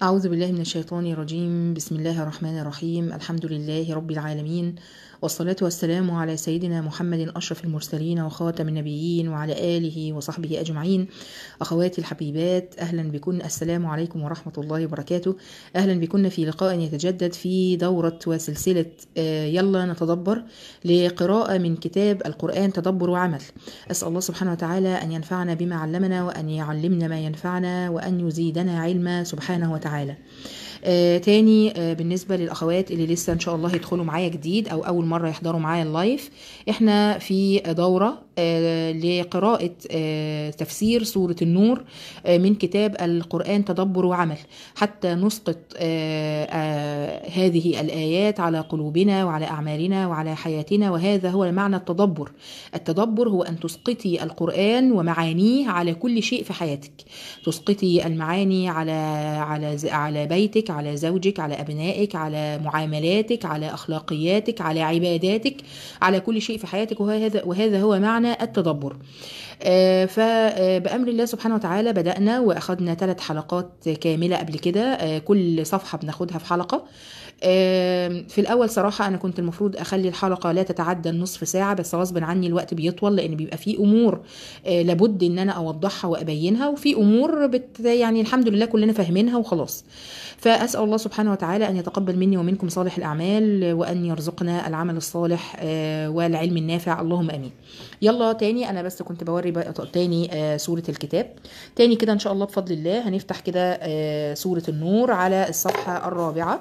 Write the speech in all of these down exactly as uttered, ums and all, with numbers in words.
أعوذ بالله من الشيطان الرجيم. بسم الله الرحمن الرحيم. الحمد لله رب العالمين، والصلاة والسلام على سيدنا محمد أشرف المرسلين وخاتم النبيين وعلى آله وصحبه أجمعين. أخواتي الحبيبات، أهلا بكم. السلام عليكم ورحمة الله وبركاته. أهلا بكم في لقاء يتجدد في دورة وسلسلة يلا نتدبر لقراءة من كتاب القرآن تدبر وعمل. أسأل الله سبحانه وتعالى أن ينفعنا بما علمنا، وأن يعلمنا ما ينفعنا، وأن يزيدنا علما سبحانه وتعالى. آه تاني آه بالنسبة للأخوات اللي لسه إن شاء الله يدخلوا معايا جديد أو أول مرة يحضروا معايا اللايف، إحنا في دورة آه لقراءة آه تفسير سورة النور آه من كتاب القرآن تدبر وعمل، حتى نسقط آه آه هذه الآيات على قلوبنا وعلى أعمالنا وعلى حياتنا. وهذا هو معنى التدبر. التدبر هو أن تسقطي القرآن ومعانيه على كل شيء في حياتك، تسقطي المعاني على على على بيتك، على زوجك، على أبنائك، على معاملاتك، على أخلاقياتك، على عباداتك، على كل شيء في حياتك. وهذا وهذا هو معنى التدبر. آه فبأمر الله سبحانه وتعالى بدأنا وأخذنا ثلاث حلقات كاملة قبل كده، آه كل صفحة بناخدها في حلقة. في الأول صراحة أنا كنت المفروض أخلي الحلقة لا تتعدى النصف ساعة، بس غصب عني الوقت بيطول، لأن بيبقى فيه أمور لابد إن أنا أوضحها وأبينها، وفي أمور بت يعني الحمد لله كلنا فاهمينها وخلاص. فأسأل الله سبحانه وتعالى أن يتقبل مني ومنكم صالح الأعمال، وأن يرزقنا العمل الصالح والعلم النافع، اللهم أمين. يلا تاني، أنا بس كنت بوري بقى تاني سورة الكتاب تاني كده إن شاء الله بفضل الله. هنفتح كده سورة النور على الصفحة الرابعة.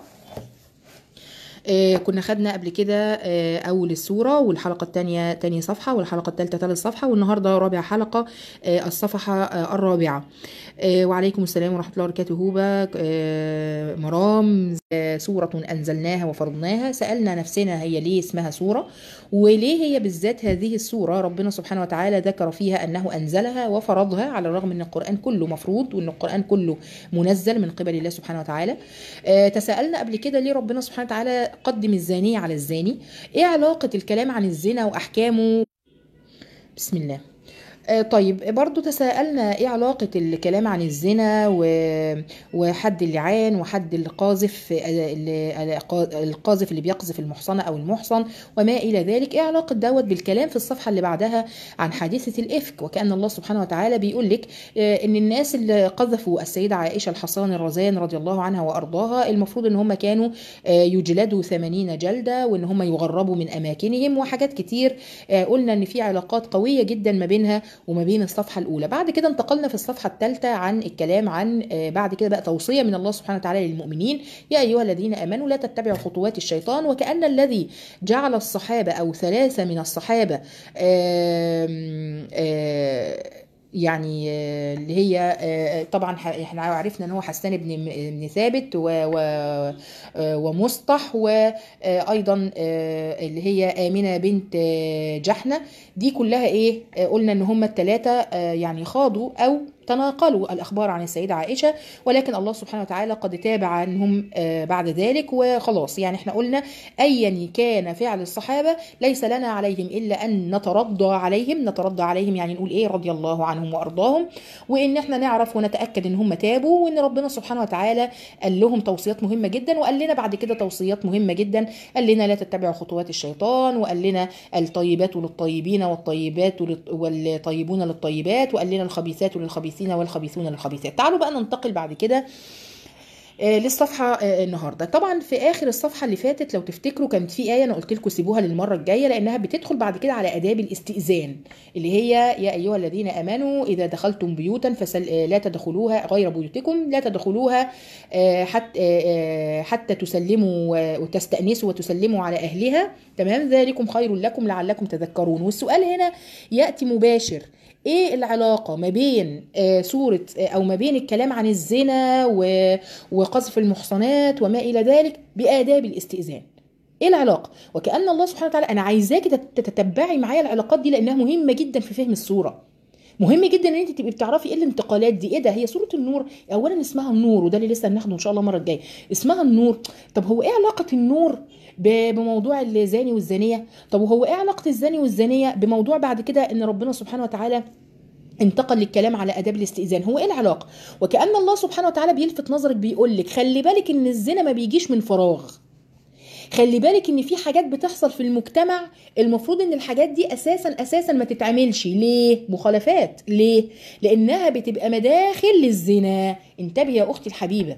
آه كنا خدنا قبل كده آه أول السورة، والحلقة الثانية تاني صفحة، والحلقة الثالثة ثالث صفحة، والنهاردة رابع حلقة آه الصفحة آه الرابعة. آه وعليكم السلام ورحمة الله وبركاته. هوبة آه مرام. آه سورة أنزلناها وفرضناها. سألنا نفسنا هي ليه اسمها سورة، وليه هي بالذات هذه السورة ربنا سبحانه وتعالى ذكر فيها أنه أنزلها وفرضها، على الرغم من القرآن كله مفروض وأن القرآن كله منزل من قبل الله سبحانه وتعالى. آه تسألنا قبل كده ليه ربنا سبحانه وتعالى قدم الزانية على الزاني، ايه علاقة الكلام عن الزنا واحكامه. بسم الله. آه طيب برضو تساءلنا ايه علاقة الكلام عن الزنا و... وحد اللعان وحد القاذف، القاذف اللي بيقذف المحصنة او المحصن وما الى ذلك، ايه علاقة دوت بالكلام في الصفحة اللي بعدها عن حادثة الافك. وكأن الله سبحانه وتعالى بيقول لك آه ان الناس اللي قذفوا السيدة عائشة الحصان الرزان رضي الله عنها وارضاها المفروض ان هم كانوا آه يجلدوا ثمانين جلدة، وان هم يغربوا من اماكنهم وحاجات كتير. آه قلنا ان في علاقات قوية جدا ما بينها وما بين الصفحة الأولى. بعد كده انتقلنا في الصفحة الثالثة عن الكلام عن بعد كده بقى توصية من الله سبحانه وتعالى للمؤمنين: يا أيها الذين آمنوا لا تتبعوا خطوات الشيطان. وكأن الذي جعل الصحابة أو ثلاثة من الصحابة آم آم يعني اللي هي طبعا احنا عرفنا ان هو حسان بن بن ثابت ومصطح، وايضا اللي هي آمنة بنت جحنة. دي كلها ايه؟ قلنا ان هم الثلاثه يعني خاضوا او تناقلوا الأخبار عن السيدة عائشة، ولكن الله سبحانه وتعالى قد تاب عنهم بعد ذلك وخلاص. يعني احنا قلنا أيا كان فعل الصحابة ليس لنا عليهم إلا أن نترضى عليهم. نترضى عليهم يعني نقول إيه؟ رضي الله عنهم وأرضاهم، وإن احنا نعرف ونتأكد إن هم تابوا، وإن ربنا سبحانه وتعالى قال لهم توصيات مهمة جدا، وقال لنا بعد كده توصيات مهمة جدا. قال لنا لا تتبعوا خطوات الشيطان، وقال لنا الطيبات للطيبين والطيبات والطيبون للطيبات، وقال لنا الخبيثات للخبيثين والخبيثون للخبيثات. تعالوا بقى ننتقل بعد كده آه للصفحه آه النهارده. طبعا في اخر الصفحه اللي فاتت لو تفتكروا كانت في ايه انا قلت لكم سيبوها للمره الجايه، لانها بتدخل بعد كده على اداب الاستئذان، اللي هي يا ايها الذين امنوا اذا دخلتم بيوتا فسل آه لا تدخلوها غير بيوتكم، لا تدخلوها آه حتى آه حتى تسلموا وتستأنسوا وتسلموا على اهلها، تمام؟ ذلكم خير لكم لعلكم تذكرون. والسؤال هنا ياتي مباشر: ايه العلاقة ما بين آه سورة آه او ما بين الكلام عن الزنا وقذف المحصنات وما الى ذلك بآداب الاستئذان؟ ايه العلاقة؟ وكأن الله سبحانه وتعالى انا عايزاكي تتتبعي معايا العلاقات دي، لانها مهمة جدا في فهم السورة. مهم جدا ان انت تبقي بتعرفي ايه الانتقالات دي. ايه ده؟ هي سوره النور اولا اسمها النور، وده اللي لسه هناخده ان شاء الله المره الجايه. اسمها النور، طب هو ايه علاقه النور بموضوع الزاني والزانيه؟ طب وهو ايه علاقه الزاني والزانيه بموضوع بعد كده ان ربنا سبحانه وتعالى انتقل للكلام على آداب الاستئذان. هو ايه العلاقة؟ وكأن الله سبحانه وتعالى بيلفت نظرك، بيقول لك خلي بالك ان الزنا ما بيجيش من فراغ. خلي بالك ان في حاجات بتحصل في المجتمع المفروض ان الحاجات دي اساسا اساسا ما تتعملش. ليه؟ مخالفات. ليه؟ لانها بتبقى مداخل للزنا. انتبهي يا اختي الحبيبة،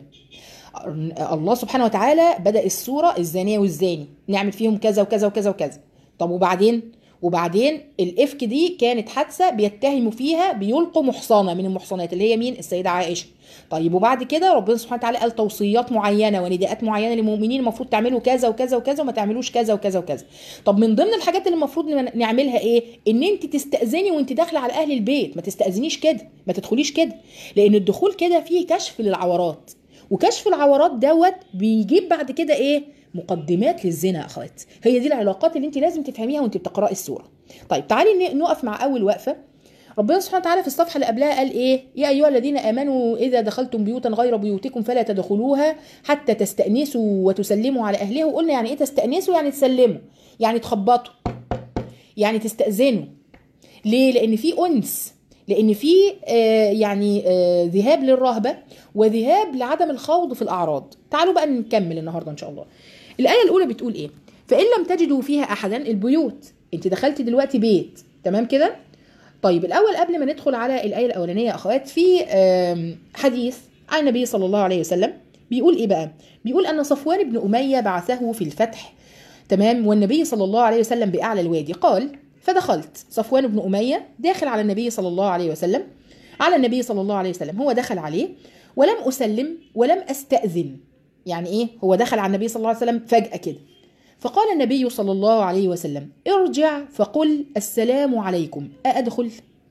الله سبحانه وتعالى بدأ السورة الزانية والزاني نعمل فيهم كذا وكذا وكذا وكذا. طب وبعدين وبعدين الإفك دي كانت حادثة بيتهموا فيها بيلقوا محصنة من المحصنات اللي هي مين؟ السيدة عائشة. طيب وبعد كده ربنا سبحانه وتعالى قال توصيات معينة ونداءات معينة للمؤمنين، المفروض تعملوا كذا وكذا وكذا وما تعملوش كذا وكذا وكذا. طب من ضمن الحاجات اللي المفروض نعملها ايه؟ ان انت تستأذني وانت داخله على اهل البيت. ما تستأذنيش كده، ما تدخليش كده، لان الدخول كده فيه كشف للعورات، وكشف العورات دوت بيجيب بعد كده ايه؟ مقدمات للزنا يا اخوات. هي دي العلاقات اللي انت لازم تفهميها وانت بتقراي السوره. طيب تعالي نقف مع اول وقفه. ربنا سبحانه وتعالى في الصفحه اللي قبلها قال ايه؟ يا ايها الذين امنوا اذا دخلتم بيوتا غير بيوتكم فلا تدخلوها حتى تستأنسوا وتسلموا على اهلها. وقلنا يعني ايه تستأنسوا؟ يعني تسلموا، يعني تخبطوا، يعني تستأذنوا. ليه؟ لان في انس، لان في آه يعني آه ذهاب للرهبه وذهاب لعدم الخوض في الاعراض. تعالوا بقى نكمل النهارده ان شاء الله. الايه الاولى بتقول ايه؟ فان لم تجدوا فيها احدا. البيوت، انت دخلتي دلوقتي بيت، تمام كده؟ طيب الاول قبل ما ندخل على الايه الاولانيه يا اخوات، في آه حديث عن النبي صلى الله عليه وسلم بيقول ايه بقى؟ بيقول ان صفوان بن اميه بعثه في الفتح، تمام، والنبي صلى الله عليه وسلم باعلى الوادي. قال فدخلت. صفوان بن أمية داخل على النبي صلى الله عليه وسلم، على النبي صلى الله عليه وسلم، هو دخل عليه ولم أسلم ولم أستأذن. يعني إيه؟ هو دخل على النبي صلى الله عليه وسلم فجأة كده. فقال النبي صلى الله عليه وسلم ارجع فقل السلام عليكم أأدخل؟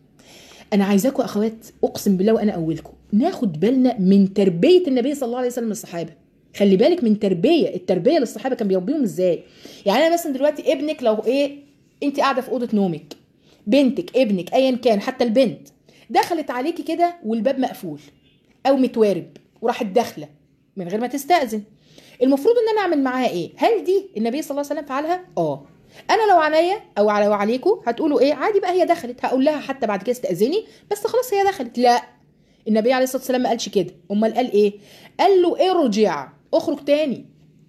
أنا عايزاكم أخوات أقسم بالله وأنا أولكم ناخد بالنا من تربية النبي صلى الله عليه وسلم للصحابة. خلي بالك من تربية، التربية للصحابة كان بيربيهم إزاي. يعني أنا مثلا دلوقتي ابنك لو إيه، انت قاعده في اوضه نومك، بنتك ابنك ايا كان، حتى البنت دخلت عليكي كده والباب مقفول او متوارب وراحت داخله من غير ما تستأذن، المفروض ان انا اعمل معاها ايه؟ هل دي النبي صلى الله عليه وسلم فعلها؟ اه. انا لو عليا او على وعليكم هتقولوا ايه؟ عادي بقى هي دخلت، هقول لها حتى بعد كده استأذني بس خلاص هي دخلت. لا، النبي عليه الصلاه والسلام ما قالش كده. امال قال ايه؟ قال له ارجع، اخرج تاني،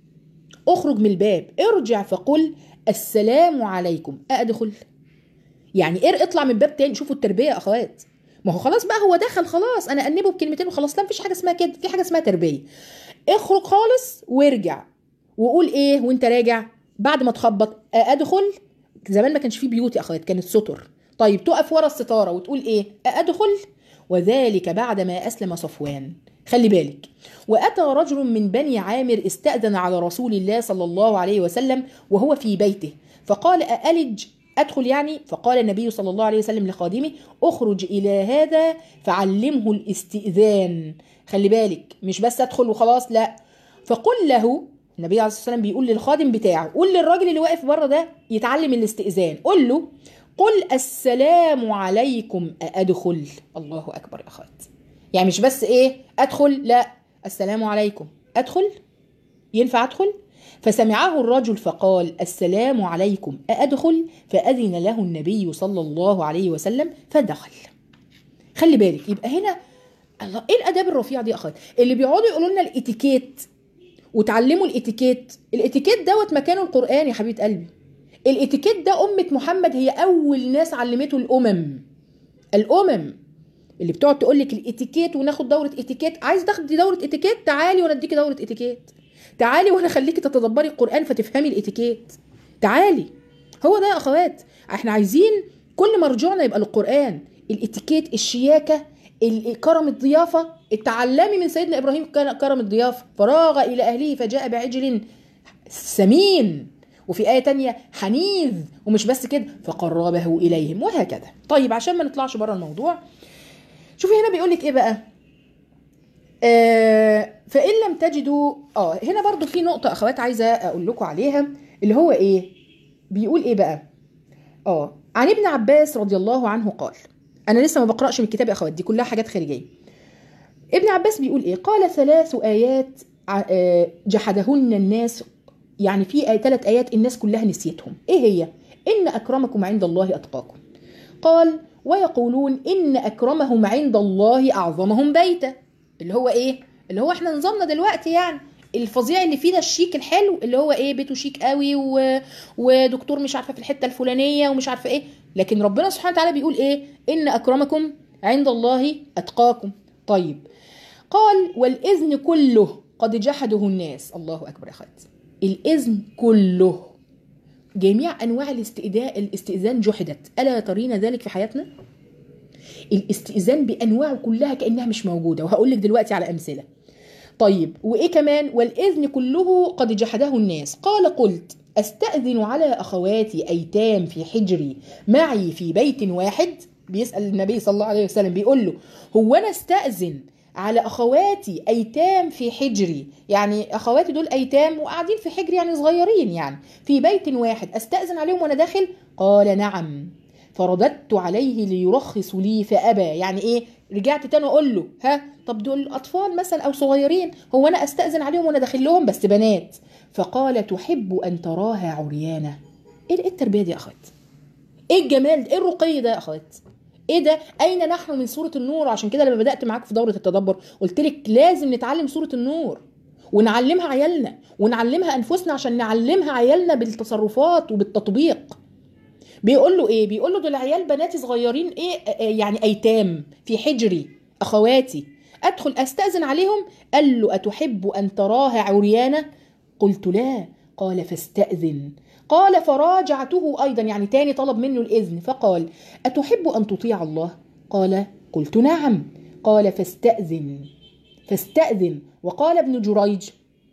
اخرج من الباب، ارجع فقل السلام عليكم أأدخل؟ يعني ايه اطلع من الباب تاني. شوفوا التربيه يا اخوات. ما هو خلاص بقى هو دخل خلاص، انا انبه بكلمتين وخلاص. لا، مفيش حاجه اسمها كده، في حاجه اسمها تربيه. اخرج خالص وارجع وقول ايه وانت راجع بعد ما تخبط أأدخل؟ زمان ما كانش فيه بيوت يا اخوات، كانت ستر. طيب تقف ورا الستاره وتقول ايه؟ أأدخل؟ وذلك بعد ما اسلم صفوان. خلي بالك. واتى رجل من بني عامر استأذن على رسول الله صلى الله عليه وسلم وهو في بيته فقال أألج أدخل يعني؟ فقال النبي صلى الله عليه وسلم لخادمه اخرج إلى هذا فعلمه الاستئذان. خلي بالك، مش بس أدخل وخلاص، لا، فقل له، النبي عليه الصلاة والسلام بيقول للخادم بتاعه، قول للراجل اللي واقف بره ده يتعلم الاستئذان، قل له قل السلام عليكم أأدخل. الله أكبر يا أخوات. يعني مش بس إيه أدخل، لا، السلام عليكم أدخل. ينفع أدخل؟ فسمعه الرجل فقال السلام عليكم أأدخل؟ فأذن له النبي صلى الله عليه وسلم فدخل. خلي بالك. يبقى هنا الله، ايه الاداب الرفيعه دي يا اخوات؟ اللي بيقعدوا يقولوا لنا الاتيكيت وتعلموا الاتيكيت، الاتيكيت دوت مكانه القرآن يا حبيبه قلبي. الاتيكيت ده امه محمد هي اول ناس علمته الامم. الامم اللي بتقعد تقول لك الاتيكيت وناخد دوره اتيكيت، عايز تاخدي دوره اتيكيت تعالي وانا اديكي دوره اتيكيت، تعالي وانا اخليكي تتدبري القرآن فتفهمي الاتيكيت، تعالي. هو ده يا اخوات، احنا عايزين كل مرجعنا يبقى للقرآن. الاتيكيت، الشياكه، كرم الضيافه. اتعلمي من سيدنا ابراهيم كرم الضيافه، فراغ الى اهله فجاء بعجل سمين، وفي آية تانية حنيذ، ومش بس كده فقربه إليهم، وهكذا. طيب عشان ما نطلعش بره الموضوع، شوفي هنا بيقولك إيه بقى. آه فإن لم تجدوا، آه هنا برضو في نقطة أخوات عايزة أقول لكم عليها، اللي هو إيه؟ بيقول إيه بقى؟ آه عن ابن عباس رضي الله عنه قال، أنا لسه ما بقرأش من الكتاب يا أخوات، دي كلها حاجات خارجية. ابن عباس بيقول إيه؟ قال ثلاث آيات جحدهن الناس، يعني في آية ثلاث آيات الناس كلها نسيتهم. إيه هي؟ إن أكرمكم عند الله أتقاكم. قال ويقولون إن أكرمهم عند الله أعظمهم بيتا. اللي هو إيه؟ اللي هو إحنا نظامنا دلوقتي يعني الفظيع اللي فيه ده الشيك الحلو اللي هو إيه بيته شيك قوي و... ودكتور مش عارفة في الحتة الفلانية ومش عارفة إيه. لكن ربنا سبحانه وتعالى بيقول إيه؟ إن أكرمكم عند الله أتقاكم. طيب قال والإذن كله قد جحده الناس. الله أكبر يا أخواتي. الإذن كله جميع أنواع الاستئذان الاستئذان جحدت. ألا ترين ذلك في حياتنا؟ الاستئذان بأنواعه كلها كأنها مش موجودة، وهقول لك دلوقتي على أمثلة. طيب وإيه كمان؟ والإذن كله قد جحده الناس. قال قلت أستأذن على أخواتي أيتام في حجري معي في بيت واحد. بيسأل النبي صلى الله عليه وسلم بيقول له هو أنا استأذن على أخواتي أيتام في حجري، يعني أخواتي دول أيتام وقاعدين في حجري يعني صغيرين يعني في بيت واحد، أستأذن عليهم وأنا داخل؟ قال نعم. فرددت عليه ليرخص لي فأبى. يعني إيه؟ رجعت تاني أقول له ها طب دول أطفال مثلا أو صغيرين، هو أنا أستأذن عليهم وأنا داخل لهم بس بنات؟ فقال تحب أن تراها عريانة. إيه التربية دي يا أخوات؟ إيه الجمال ده؟ إيه الرقي ده يا أخوات؟ ايه ده؟ اين نحن من سورة النور؟ عشان كده لما بدأت معاك في دورة التدبر قلت لك لازم نتعلم سورة النور ونعلمها عيالنا ونعلمها انفسنا عشان نعلمها عيالنا بالتصرفات وبالتطبيق. بيقول له ايه؟ بيقول له دول عيال بناتي صغيرين ايه يعني ايتام في حجري اخواتي، ادخل استأذن عليهم؟ قال له اتحب ان تراها عريانة؟ قلت لا. قال فاستأذن. قال فراجعته أيضا، يعني تاني طلب منه الإذن، فقال أتحب أن تطيع الله؟ قال قلت نعم. قال فاستأذن فاستأذن. وقال ابن جريج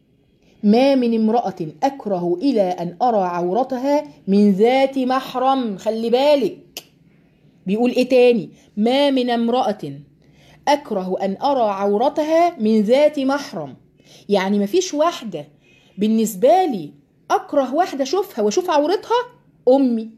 ما من امرأة أكره إلى أن أرى عورتها من ذات محرم. خلي بالك بيقول إيه تاني؟ ما من امرأة أكره أن أرى عورتها من ذات محرم. يعني مفيش واحدة بالنسبة لي أكره واحدة أشوفها وأشوف عورتها أمي،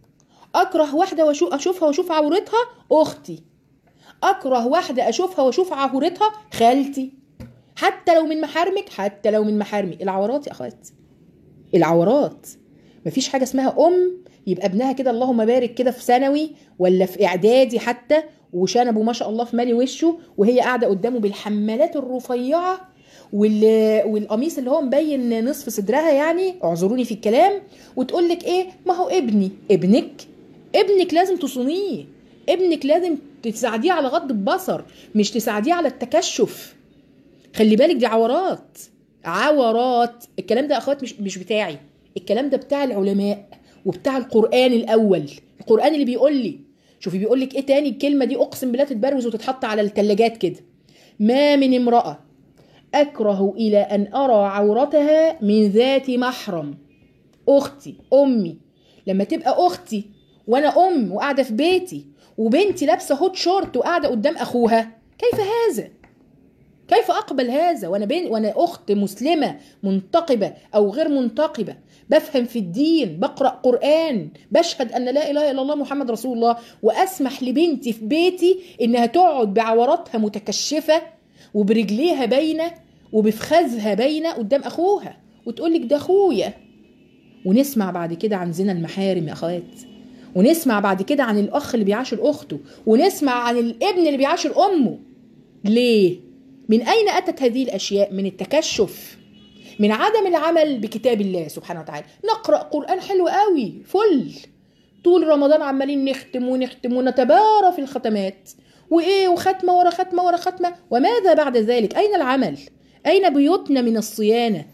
أكره واحدة أشوفها وأشوف عورتها أختي، أكره واحدة أشوفها وأشوف عورتها خالتي، حتى لو من محارمك، حتى لو من محارمي. العورات يا أخوات، العورات. مفيش حاجة اسمها أم يبقى ابنها كده اللهم بارك كده في ثانوي ولا في إعدادي حتى وشنبه ما شاء الله في مالي وشه وهي قاعدة قدامه بالحمالات الرفيعة والقميص اللي هو مبين نصف صدرها، يعني اعذروني في الكلام، وتقول لك ايه ما هو ابني. ابنك ابنك لازم تصونيه، ابنك لازم تساعديه على غض البصر مش تساعديه على التكشف. خلي بالك دي عورات، عورات. الكلام ده اخوات مش مش بتاعي، الكلام ده بتاع العلماء وبتاع القرآن الأول. القرآن اللي بيقول لي، شوفي بيقول لك ايه تاني، الكلمة دي اقسم بالله تتبروز وتتحط على الثلاجات كده. ما من امرأة أكره إلى أن أرى عورتها من ذات محرم. أختي أمي، لما تبقى أختي وأنا أم وقاعدة في بيتي وبنتي لابسة هوت شورت وقاعدة قدام أخوها، كيف هذا؟ كيف أقبل هذا وأنا بين وأنا أخت مسلمة منتقبة أو غير منتقبة، بفهم في الدين، بقرأ قرآن، بشهد أن لا إله إلا الله محمد رسول الله، وأسمح لبنتي في بيتي إنها تقعد بعوراتها متكشفة وبرجليها باينة وبفخذها باينة قدام أخوها وتقولك ده أخويا. ونسمع بعد كده عن زنا المحارم يا أخوات، ونسمع بعد كده عن الأخ اللي بيعاشر أخته، ونسمع عن الابن اللي بيعاشر أمه. ليه؟ من أين أتت هذه الأشياء؟ من التكشف، من عدم العمل بكتاب الله سبحانه وتعالى. نقرأ قرآن حلو قوي فل طول رمضان عمالين نختم ونختم ونتبارى في الختمات وإيه وختمة ورا ختمة ورا ختمة، وماذا بعد ذلك؟ أين العمل؟ أين بيوتنا من الصيانة؟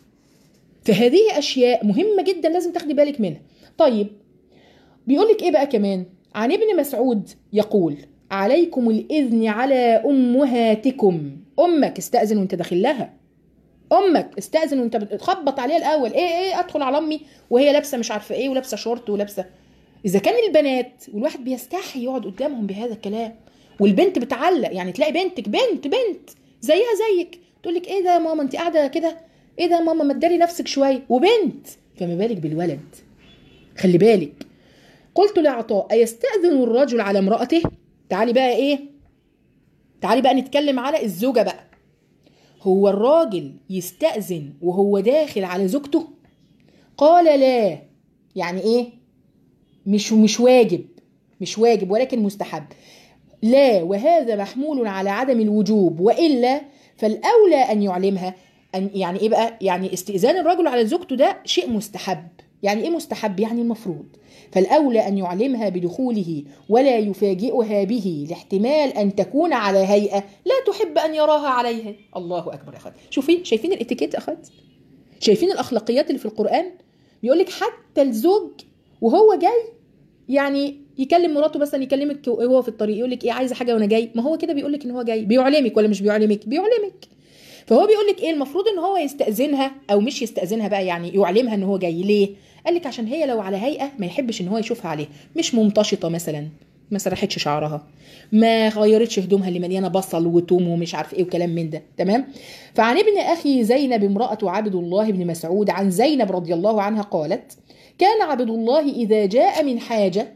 فهذه أشياء مهمة جدا لازم تاخدي بالك منها. طيب بيقولك إيه بقى كمان؟ عن ابن مسعود يقول عليكم الإذن على أمهاتكم. أمك استأذن وانت داخل لها، أمك استأذن وانت بتخبط عليها الأول. إيه إيه أدخل على أمي وهي لابسة مش عارفة إيه ولابسة شورت ولابسة. إذا كان البنات والواحد بيستحي يقعد قدامهم بهذا الكلام، والبنت بتعلق، يعني تلاقي بنتك بنت بنت زيها زيك تقولك إيه ده يا ماما أنت قاعدة كده، إيه ده يا ماما ما تداري نفسك شوية، وبنت. فما بالك بالولد؟ خلي بالك. قلت لعطاء أيستأذن الرجل على امرأته؟ تعالي بقى إيه، تعالي بقى نتكلم على الزوجة بقى. هو الراجل يستأذن وهو داخل على زوجته؟ قال لا. يعني ايه؟ مش مش واجب. مش واجب ولكن مستحب. لا، وهذا محمول على عدم الوجوب، وإلا فالأولى أن يعلمها. أن يعني إيه بقى؟ يعني استئذان الرجل على زوجته ده شيء مستحب. يعني إيه مستحب؟ يعني المفروض. فالأولى أن يعلمها بدخوله ولا يفاجئها به، لاحتمال أن تكون على هيئة لا تحب أن يراها عليها. الله أكبر يا أخوات. شوفين شايفين الاتيكيت يا أخوات؟ شايفين الأخلاقيات اللي في القرآن؟ بيقولك حتى الزوج وهو جاي يعني يكلم مراته، مثلا يكلمك وهو في الطريق يقول لك ايه عايزه حاجه وانا جاي، ما هو كده بيقول لك ان هو جاي، بيعلمك ولا مش بيعلمك؟ بيعلمك. فهو بيقول لك ايه المفروض ان هو يستأذنها او مش يستأذنها بقى، يعني يعلمها ان هو جاي. ليه؟ قال لك عشان هي لو على هيئه ما يحبش ان هو يشوفها عليه، مش ممتشطه مثلا، ما سرحتش شعرها، ما غيرتش هدومها اللي مليانه بصل وتوم ومش عارف ايه وكلام من ده. تمام. فعن ابن اخي زينب امراه عبد الله بن مسعود عن زينب رضي الله عنها قالت: كان عبد الله اذا جاء من حاجه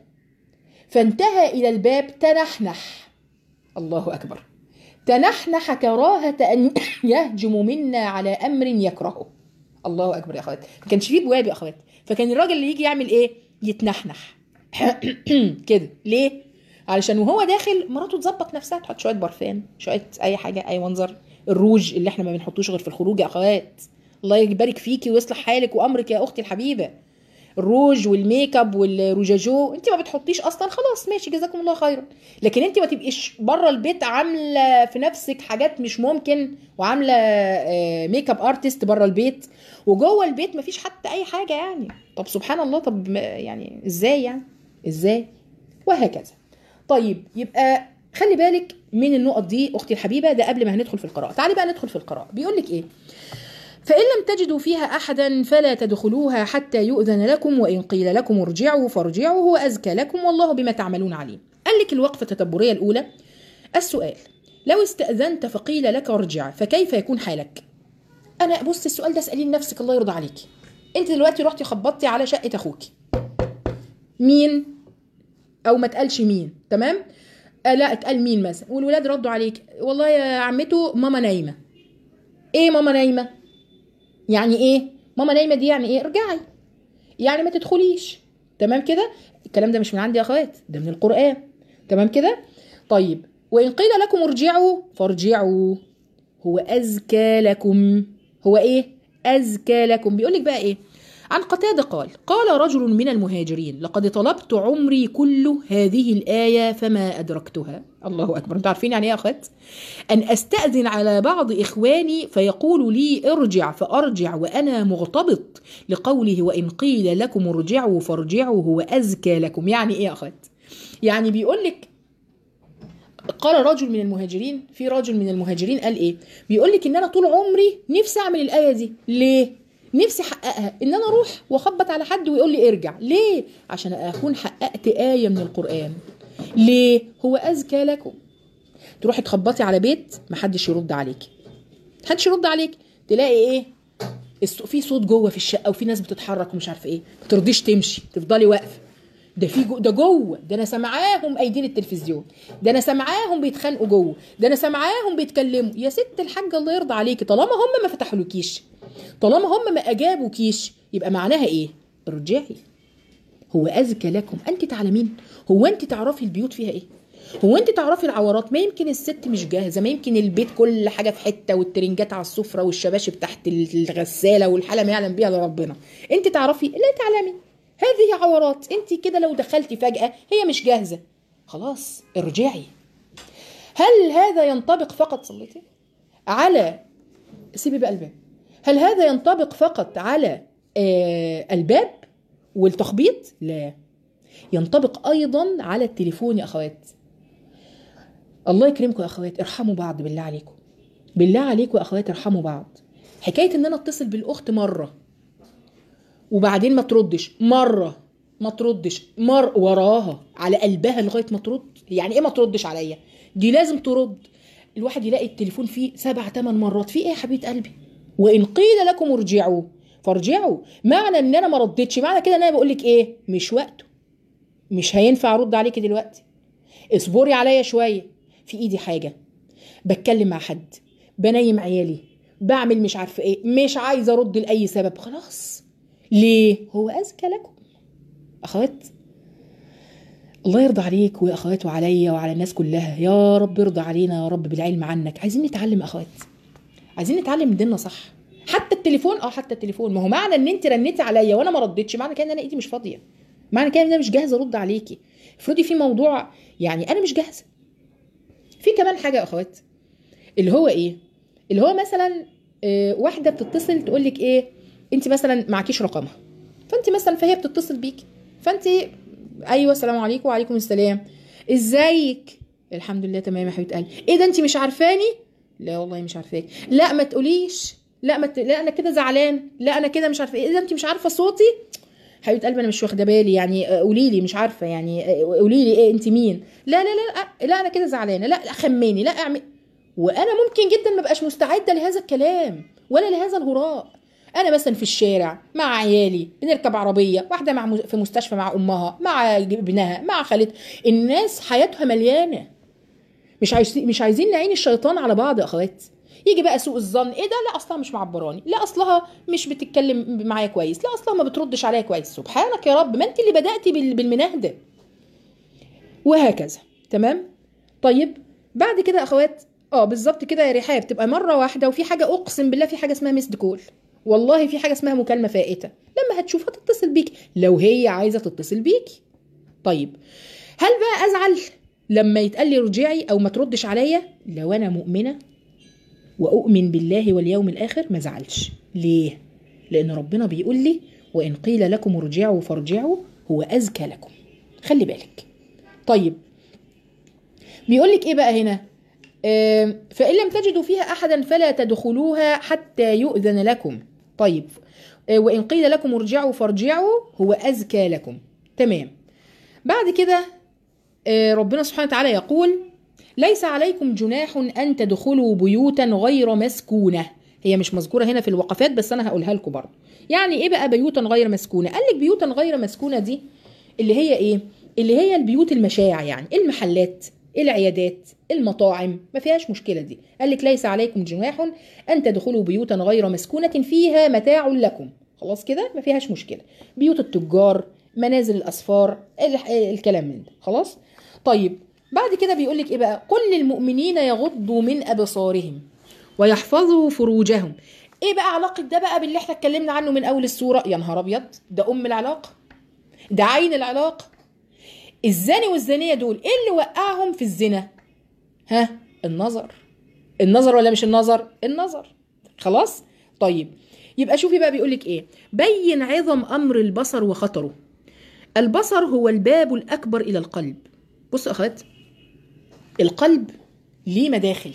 فانتهى إلى الباب تنحنح. الله أكبر. تنحنح كراهة أن يهجم منا على أمر يكرهه. الله أكبر يا أخوات. ما كانش فيه بواب يا أخوات، فكان الراجل اللي يجي يعمل إيه؟ يتنحنح كده. ليه؟ علشان وهو داخل مراته تظبط نفسها، تحط شوية برفان، شوية أي حاجة، أي منظر. الروج اللي احنا ما بنحطوش غير في الخروج يا أخوات. الله يبارك فيكي ويصلح حالك وأمرك يا أختي الحبيبة. الروج والميك اب والروجاجو انت ما بتحطيش اصلا، خلاص ماشي جزاكم الله خيرا. لكن انت ما تبقيش بره البيت عامله في نفسك حاجات مش ممكن، وعامله ميك اب ارتست بره البيت، وجوه البيت ما فيش حتى اي حاجه يعني. طب سبحان الله، طب يعني ازاي يعني؟ ازاي؟ وهكذا. طيب يبقى خلي بالك من النقط دي اختي الحبيبه، ده قبل ما هندخل في القراءه. تعالي بقى ندخل في القراءه. بيقول لك ايه؟ فإن لم تجدوا فيها أحدا فلا تدخلوها حتى يؤذن لكم، وإن قيل لكم ارجعوا فارجعوا هو أزكى لكم والله بما تعملون عليم. قال لك الوقفة التدبرية الأولى. السؤال: لو استأذنت فقيل لك ارجع فكيف يكون حالك؟ أنا بص السؤال ده اسأليه لنفسك الله يرضى عليكي. أنت دلوقتي رحتي خبطتي على شقة أخوكي، مين؟ أو ما تقالش مين، تمام؟ آه لا اتقال مين مثلا، والولاد ردوا عليك والله يا عمته ماما نايمة. إيه ماما نايمة؟ يعني ايه ماما نايمه دي؟ يعني ايه؟ ارجعي، يعني ما تدخليش. تمام كده؟ الكلام ده مش من عندي يا اخوات، ده من القرآن. تمام كده؟ طيب وان قيل لكم ارجعوا فارجعوا هو ازكى لكم. هو ايه؟ ازكى لكم. بيقول لك بقى ايه؟ عن قتادة قال: قال رجل من المهاجرين: لقد طلبت عمري كله هذه الآية فما أدركتها. الله أكبر. انتوا عارفين يعني ايه يا أخوات؟ أن أستأذن على بعض إخواني فيقول لي ارجع فأرجع وأنا مغتبط، لقوله وإن قيل لكم ارجعوا فارجعوا هو أزكى لكم. يعني إيه يا أخوات؟ يعني بيقول لك قال رجل من المهاجرين، في رجل من المهاجرين قال إيه؟ بيقول لك إن أنا طول عمري نفسي أعمل الآية دي. ليه؟ نفسي احققها، ان انا اروح واخبط على حد ويقول لي ارجع. ليه؟ عشان اكون حققت آية من القرآن. ليه؟ هو أزكى لكم. تروحي تخبطي على بيت محدش يرد عليكي، محدش يرد عليك، تلاقي ايه؟ في صوت جوه في الشقه وفي ناس بتتحرك ومش عارفه ايه، ما ترضيش تمشي، تفضلي واقفه. ده في جو ده جوه، ده انا سامعاهم قايدين التلفزيون، ده انا سامعاهم بيتخانقوا جوه، ده انا سامعاهم بيتكلموا. يا ست الحاجه الله يرضى عليكي، طالما هم ما فتحولكيش، طالما هم ما اجابوكيش، يبقى معناها ايه؟ ارجعي هو أزكى لكم. أنت تعلمين؟ هو أنت تعرفي البيوت فيها إيه؟ هو أنت تعرفي العورات؟ ما يمكن الست مش جاهزة، ما يمكن البيت كل حاجة في حتة والترنجات على السفرة والشباشب تحت الغسالة والحالة ما يعلم بيها لربنا. أنت تعرفي؟ لا تعلمي. هذه عورات. أنت كده لو دخلتي فجأة هي مش جاهزة، خلاص ارجعي. هل هذا ينطبق فقط صليتي على سيبي بقى الباب؟ هل هذا ينطبق فقط على آه الباب والتخبيط؟ لا، ينطبق ايضا على التليفون يا اخوات. الله يكرمكم يا اخوات، ارحموا بعض بالله عليكم، بالله عليكم يا اخوات ارحموا بعض. حكايه ان انا اتصل بالاخت مره وبعدين ما تردش، مره ما تردش، مر وراها على قلبها لغايه ما ترد. يعني ايه ما تردش عليا؟ دي لازم ترد. الواحد يلاقي التليفون فيه سبع ثمان مرات، في ايه يا حبيبه قلبي؟ وان قيل لكم ارجعوا فارجعوا، معنى ان انا ما ردتش معنى كده ان انا بقول لك ايه؟ مش وقته، مش هينفع ارد عليكي دلوقتي، اصبري عليا شويه، في ايدي حاجه، بتكلم مع حد، بنيم عيالي، بعمل مش عارفه ايه، مش عايزه ارد لاي سبب، خلاص. ليه؟ هو ازكى لكم. اخوات الله يرضى عليك واخوات وعليا وعلى الناس كلها، يا رب ارضى علينا يا رب بالعلم عنك. عايزين نتعلم اخوات، عايزين نتعلم ديننا صح. حتى التليفون، اه حتى التليفون، ما هو معنى ان انت رنيتي عليا وانا ما ردتش معنى كده ان انا ايدي مش فاضيه، معنى كده ان انا مش جاهزه ارد عليكي. افرضي في موضوع يعني انا مش جاهزه. في كمان حاجه يا اخوات، اللي هو ايه، اللي هو مثلا آه واحده بتتصل تقول لك ايه، انت مثلا معكيش رقمها، فانت مثلا فهي بتتصل بيكي، فانت ايوه السلام عليكم وعليكم السلام، ازيك، الحمد لله تمام يا حبيبه قلبي، ايه ده انت مش عارفاني؟ لا والله مش عارفاك. لا ما تقوليش، لا ما ت... لا انا كده زعلان، لا انا كده مش عارفه ايه ده انت مش عارفه صوتي؟ حبيبه قلبي انا مش واخده بالي يعني، قولي لي مش عارفه يعني، قولي لي ايه انت مين؟ لا لا لا لا, لا انا كده زعلانه، لا لا خميني، لا اعمل. وانا ممكن جدا ما بقاش مستعده لهذا الكلام ولا لهذا الهراء. انا مثلا في الشارع مع عيالي بنركب عربيه، واحده مع في مستشفى مع امها مع ابنها مع خالتها، الناس حياتها مليانه. مش عايزين مش عايزين نعين الشيطان على بعض يا اخوات. يجي بقى سوء الظن، ايه ده، لا اصلها مش معبراني، لا اصلها مش بتتكلم معايا كويس، لا اصلها ما بتردش عليا كويس. سبحانك يا رب، ما انت اللي بداتي بالمنهده. وهكذا. تمام. طيب بعد كده يا اخوات، اه بالظبط كده يا رحاب، تبقى مره واحده. وفي حاجه اقسم بالله، في حاجه اسمها ميسد كول، والله في حاجه اسمها مكالمه فائته، لما هتشوفها تتصل بيك لو هي عايزه تتصل بيكي. طيب هل بقى ازعل لما يتقال لي رجعي او ما تردش عليا؟ لو انا مؤمنه واؤمن بالله واليوم الاخر ما ازعلش. ليه؟ لان ربنا بيقول لي وان قيل لكم ارجعوا فارجعوا هو ازكى لكم. خلي بالك. طيب بيقول لك ايه بقى هنا، آه فان لم تجدوا فيها احدا فلا تدخلوها حتى يؤذن لكم. طيب آه وان قيل لكم ارجعوا فارجعوا هو ازكى لكم. تمام. بعد كده آه ربنا سبحانه وتعالى يقول ليس عليكم جناح أن تدخلوا بيوتا غير مسكونة. هي مش مذكورة هنا في الوقفات بس أنا هقولها لكم برضه. يعني إيه بقى بيوتا غير مسكونة؟ قال لك بيوتا غير مسكونة دي اللي هي إيه؟ اللي هي البيوت المشاع، يعني المحلات، العيادات، المطاعم، ما فيهاش مشكلة دي. قال لك ليس عليكم جناح أن تدخلوا بيوتا غير مسكونة فيها متاع لكم. خلاص كده ما فيهاش مشكلة. بيوت التجار، منازل الأسفار، الكلام من ده. خلاص. طيب بعد كده بيقول لك ايه بقى، قل للمؤمنين يغضوا من ابصارهم ويحفظوا فروجهم. ايه بقى علاقه ده بقى باللي احنا اتكلمنا عنه من اول السوره؟ يا نهار ابيض، ده ام العلاقه، ده عين العلاقه. الزاني والزانيه دول ايه اللي وقعهم في الزنا؟ ها؟ النظر. النظر ولا مش النظر؟ النظر. خلاص. طيب يبقى شوفي بقى بيقول لك ايه، بين عظم امر البصر وخطره. البصر هو الباب الاكبر الى القلب. بصوا اخوات، القلب ليه مداخل.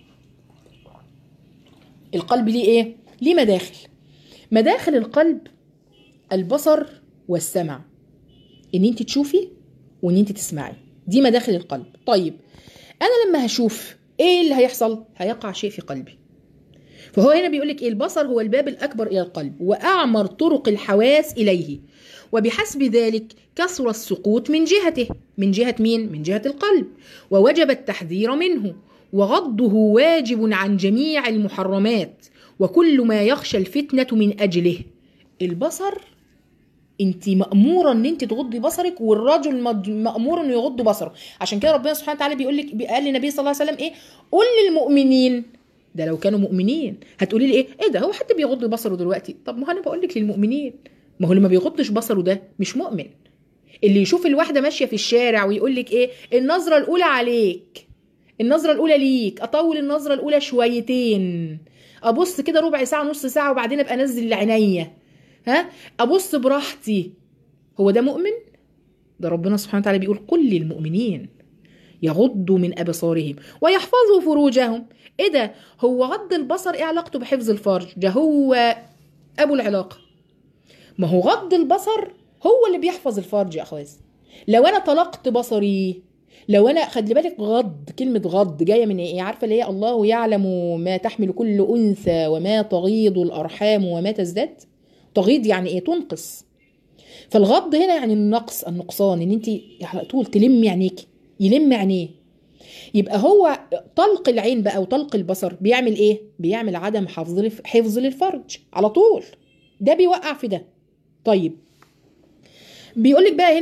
القلب ليه ايه؟ ليه مداخل. مداخل القلب البصر والسمع، ان انت تشوفي وان انت تسمعي، دي مداخل القلب. طيب انا لما هشوف ايه اللي هيحصل؟ هيقع شيء في قلبي. فهو هنا بيقولك ايه، البصر هو الباب الاكبر الى القلب واعمر طرق الحواس اليه، وبحسب ذلك كثر السقوط من جهته. من جهة مين؟ من جهة القلب. ووجب التحذير منه، وغضه واجب عن جميع المحرمات وكل ما يخشى الفتنة من أجله. البصر انت مأمورة ان انت تغضي بصرك، والرجل مأمور انه يغض بصره. عشان كده ربنا سبحانه وتعالى بيقول لك، قال للنبي صلى الله عليه وسلم ايه، قل للمؤمنين. ده لو كانوا مؤمنين. هتقولي لي ايه ايه ده، هو حد بيغض بصره دلوقتي؟ طب ما انا بقول لك للمؤمنين. ما هو اللي ما بيغضش بصره ده مش مؤمن. اللي يشوف الواحده ماشيه في الشارع ويقول لك ايه، النظره الاولى عليك، النظره الاولى ليك، اطول النظره الاولى شويتين، ابص كده ربع ساعه نص ساعه وبعدين ابقى انزل عينيا، ها ابص براحتي، هو ده مؤمن؟ ده ربنا سبحانه وتعالى بيقول قل للمؤمنين يغضوا من ابصارهم ويحفظوا فروجهم. ايه ده، هو غض البصر ايه علاقته بحفظ الفرج؟ ده هو ابو العلاقه. ما هو غض البصر هو اللي بيحفظ الفرج يا اخوات. لو انا طلقت بصري، لو انا خلي بالك، غض، كلمه غض جايه من ايه؟ عارفه اللي هي الله يعلم ما تحمل كل انثى وما تغيض الارحام وما تزداد. تغيض يعني ايه؟ تنقص. فالغض هنا يعني النقص، النقصان، ان انت على طول تلمي عينيك، يلم عينيه. يبقى هو طلق العين بقى وطلق البصر بيعمل ايه؟ بيعمل عدم حفظ حفظ للفرج على طول، ده بيوقع في ده. طيب بيقولك بقى هنا ايه،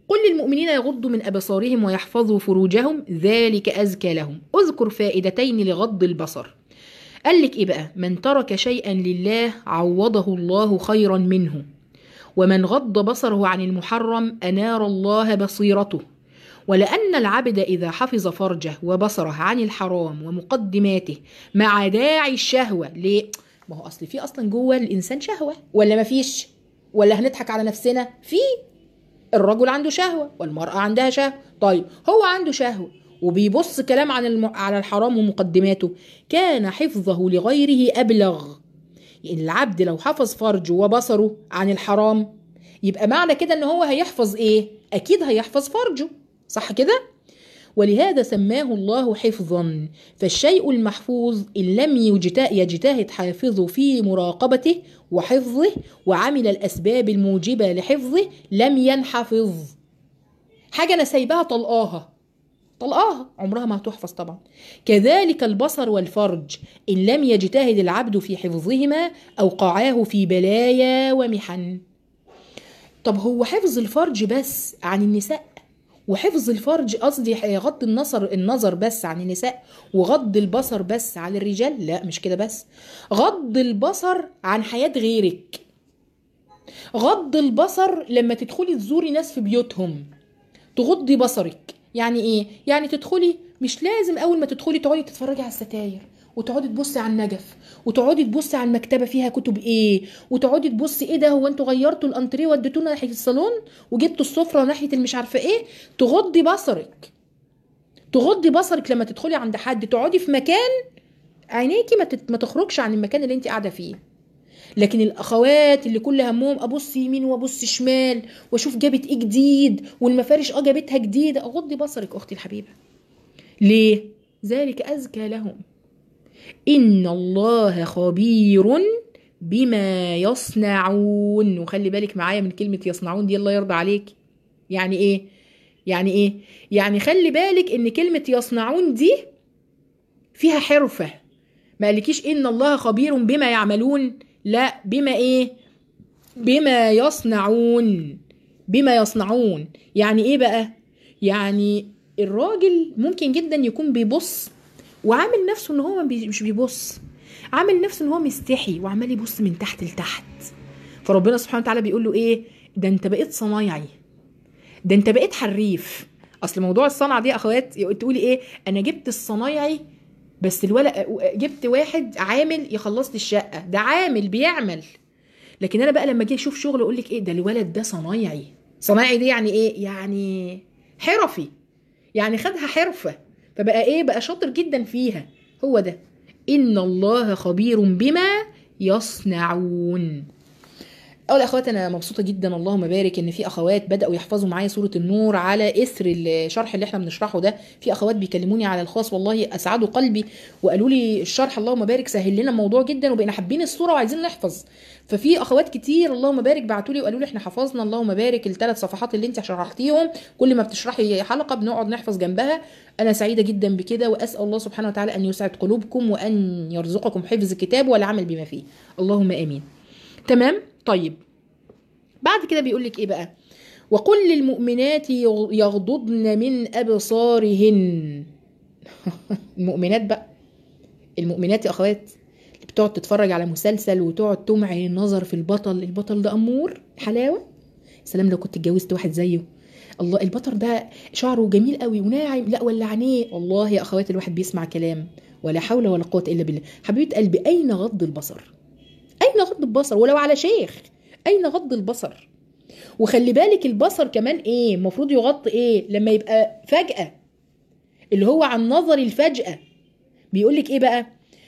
قل للمؤمنين يغضوا من أبصارهم ويحفظوا فروجهم ذلك أزكى لهم. اذكر فائدتين لغض البصر. قال لك إيه بقى؟ من ترك شيئا لله عوضه الله خيرا منه، ومن غض بصره عن المحرم أنار الله بصيرته. ولأن العبد إذا حفظ فرجه وبصره عن الحرام ومقدماته مع داعي الشهوة. ليه؟ ما هو أصل في أصلا جوه الإنسان شهوة ولا ما فيش؟ ولا هنضحك على نفسنا؟ في. الرجل عنده شهوة والمرأة عندها شهوة. طيب هو عنده شهوة وبيبص كلام عن الم... على الحرام ومقدماته، كان حفظه لغيره أبلغ. يعني العبد لو حفظ فرجه وبصره عن الحرام يبقى معنى كده ان هو هيحفظ ايه؟ اكيد هيحفظ فرجه، صح كده؟ ولهذا سماه الله حفظا. فالشيء المحفوظ إن لم يجتهد حافظه في مراقبته وحفظه وعمل الأسباب الموجبة لحفظه لم ينحفظ. حاجة أنا سايباها طلقاها طلقاها عمرها ما هتحفظ طبعا. كذلك البصر والفرج إن لم يجتهد العبد في حفظهما أوقعاه في بلايا ومحن. طب هو حفظ الفرج بس عن النساء، وحفظ الفرج قصدي غض النظر النظر بس عن النساء، وغض البصر بس عن الرجال؟ لا مش كده بس، غض البصر عن حياة غيرك. غض البصر لما تدخلي تزوري ناس في بيوتهم تغضي بصرك. يعني ايه؟ يعني تدخلي مش لازم اول ما تدخلي تقعدي تتفرجي على الستاير وتقعدي تبصي على النجف وتقعدي تبصي على المكتبه فيها كتب ايه، وتقعدي تبصي ايه ده، هو انتوا غيرتوا الانتريه وديتونا ناحيه الصالون وجبتوا السفره ناحيه المش عارفه ايه. تغضي بصرك. تغضي بصرك لما تدخلي عند حد، تقعدي في مكان عينيكي ما, تت... ما تخرجش عن المكان اللي انت قاعده فيه. لكن الاخوات اللي كل همهم ابص يمين وابص شمال واشوف جابت ايه جديد والمفارش اه جابتها جديده، اغضي بصرك اختي الحبيبه. ليه؟ ذلك ازكى لهم. ان الله خبير بما يصنعون. وخلي بالك معايا من كلمه يصنعون دي، الله يرضى عليك. يعني ايه؟ يعني ايه؟ يعني خلي بالك ان كلمه يصنعون دي فيها حرفه. ما قالكيش ان الله خبير بما يعملون، لا، بما ايه؟ بما يصنعون. بما يصنعون يعني ايه بقى؟ يعني الراجل ممكن جدا يكون بيبص وعامل نفسه ان هو مش بيبص، عامل نفسه ان هو مستحي وعمال يبص من تحت لتحت. فربنا سبحانه وتعالى بيقول له ايه؟ ده انت بقيت صنايعي، ده انت بقيت حريف. اصل موضوع الصنعه دي يا اخوات تقولي ايه؟ انا جبت الصنايعي بس الولد، جبت واحد عامل يخلص لي الشقه، ده عامل بيعمل. لكن انا بقى لما اجي اشوف شغل اقول لك ايه؟ ده الولد ده صنايعي. صنايعي دي يعني ايه؟ يعني حرفي، يعني خدها حرفه، فبقى ايه؟ بقى شاطر جدا فيها. هو ده ان الله خبير بما يصنعون. اول اخوات انا مبسوطه جدا اللهم بارك ان في اخوات بداوا يحفظوا معايا سوره النور على اثر الشرح اللي احنا بنشرحه ده. في اخوات بيكلموني على الخاص والله اسعدوا قلبي وقالوا لي الشرح اللهم بارك سهل لنا الموضوع جدا وبقينا حابين الصوره وعايزين نحفظ. ففي اخوات كتير اللهم بارك بعتوا لي وقالوا لي احنا حفظنا اللهم بارك الثلاث صفحات اللي انت شرحتيهم، كل ما بتشرحي حلقه بنقعد نحفظ جنبها. انا سعيده جدا بكده واسال الله سبحانه وتعالى ان يسعد قلوبكم وان يرزقكم حفظ كتاب والعمل بما فيه، اللهم امين. تمام. طيب بعد كده بيقول لك ايه بقى؟ وقل للمؤمنات يغضضن من ابصارهن. المؤمنات بقى، المؤمنات يا اخوات اللي بتقعد تتفرج على مسلسل وتقعد تمعن النظر في البطل، البطل ده امور حلاوه. سلام لو كنت اتجوزت واحد زيه، الله البطل ده شعره جميل قوي وناعم، لا ولا عينيه. والله يا اخوات الواحد بيسمع كلام ولا حول ولا قوه الا بالله. حبيبه قلبي اين غض البصر؟ اين غض البصر؟ ولو على شيخ اين غض البصر؟ وخلي بالك البصر كمان ايه المفروض يغطي ايه لما يبقى فجأة، اللي هو عن نظر الفجأة. بيقولك ايه بقى؟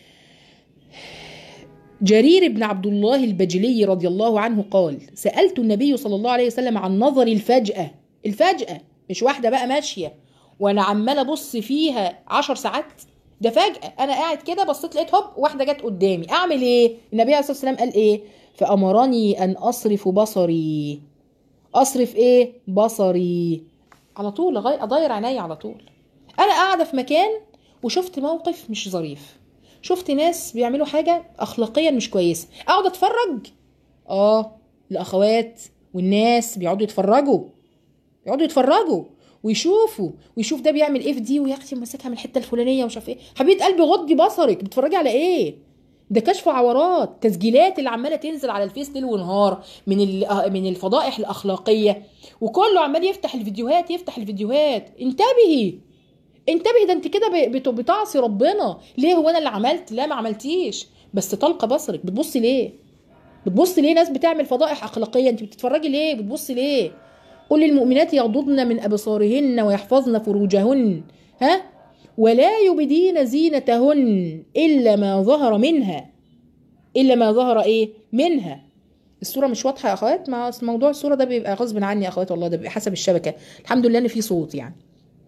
جرير بن عبد الله البجلي رضي الله عنه قال سألت النبي صلى الله عليه وسلم عن نظر الفجأة. الفجأة مش واحدة بقى ماشية وانا عمالة ابص فيها عشر ساعات، ده فجأة انا قاعد كده بصيت لقيت هوب واحدة جت قدامي، اعمل ايه؟ النبي عليه الصلاة والسلام قال ايه؟ فأمرني ان اصرف بصري. اصرف ايه؟ بصري على طول، اضير عيني على طول. انا قاعده في مكان وشفت موقف مش ظريف، شفت ناس بيعملوا حاجه اخلاقيا مش كويسه، اقعد اتفرج؟ اه الاخوات والناس بيقعدوا يتفرجوا، يقعدوا يتفرجوا ويشوفوا ويشوف ده بيعمل ايه في دي، ويا اختي ماسكها من الحته الفلانيه ومش عارف ايه. حبيبه قلبي غضي بصرك، بتتفرجي على ايه؟ ده كشف عورات، تسجيلات اللي عماله تنزل على الفيس ليل ونهار من من الفضائح الاخلاقيه، وكله عمال يفتح الفيديوهات يفتح الفيديوهات. انتبهي انتبهي، ده انت كده بتعصي ربنا. ليه؟ هو انا اللي عملت؟ لا ما عملتيش، بس طلق بصرك. بتبصي ليه؟ بتبصي ليه؟ ناس بتعمل فضائح اخلاقيه، انت بتتفرجي ليه؟ بتبصي ليه؟ قل للمؤمنات يغضضن من ابصارهن ويحفظن فروجهن، ها، ولا يبدين زينتهن الا ما ظهر منها. الا ما ظهر ايه منها. الصوره مش واضحه يا اخوات، مع موضوع الصوره ده بيبقى غصب عني يا اخوات والله، ده بيبقى حسب الشبكه. الحمد لله ان في صوت يعني.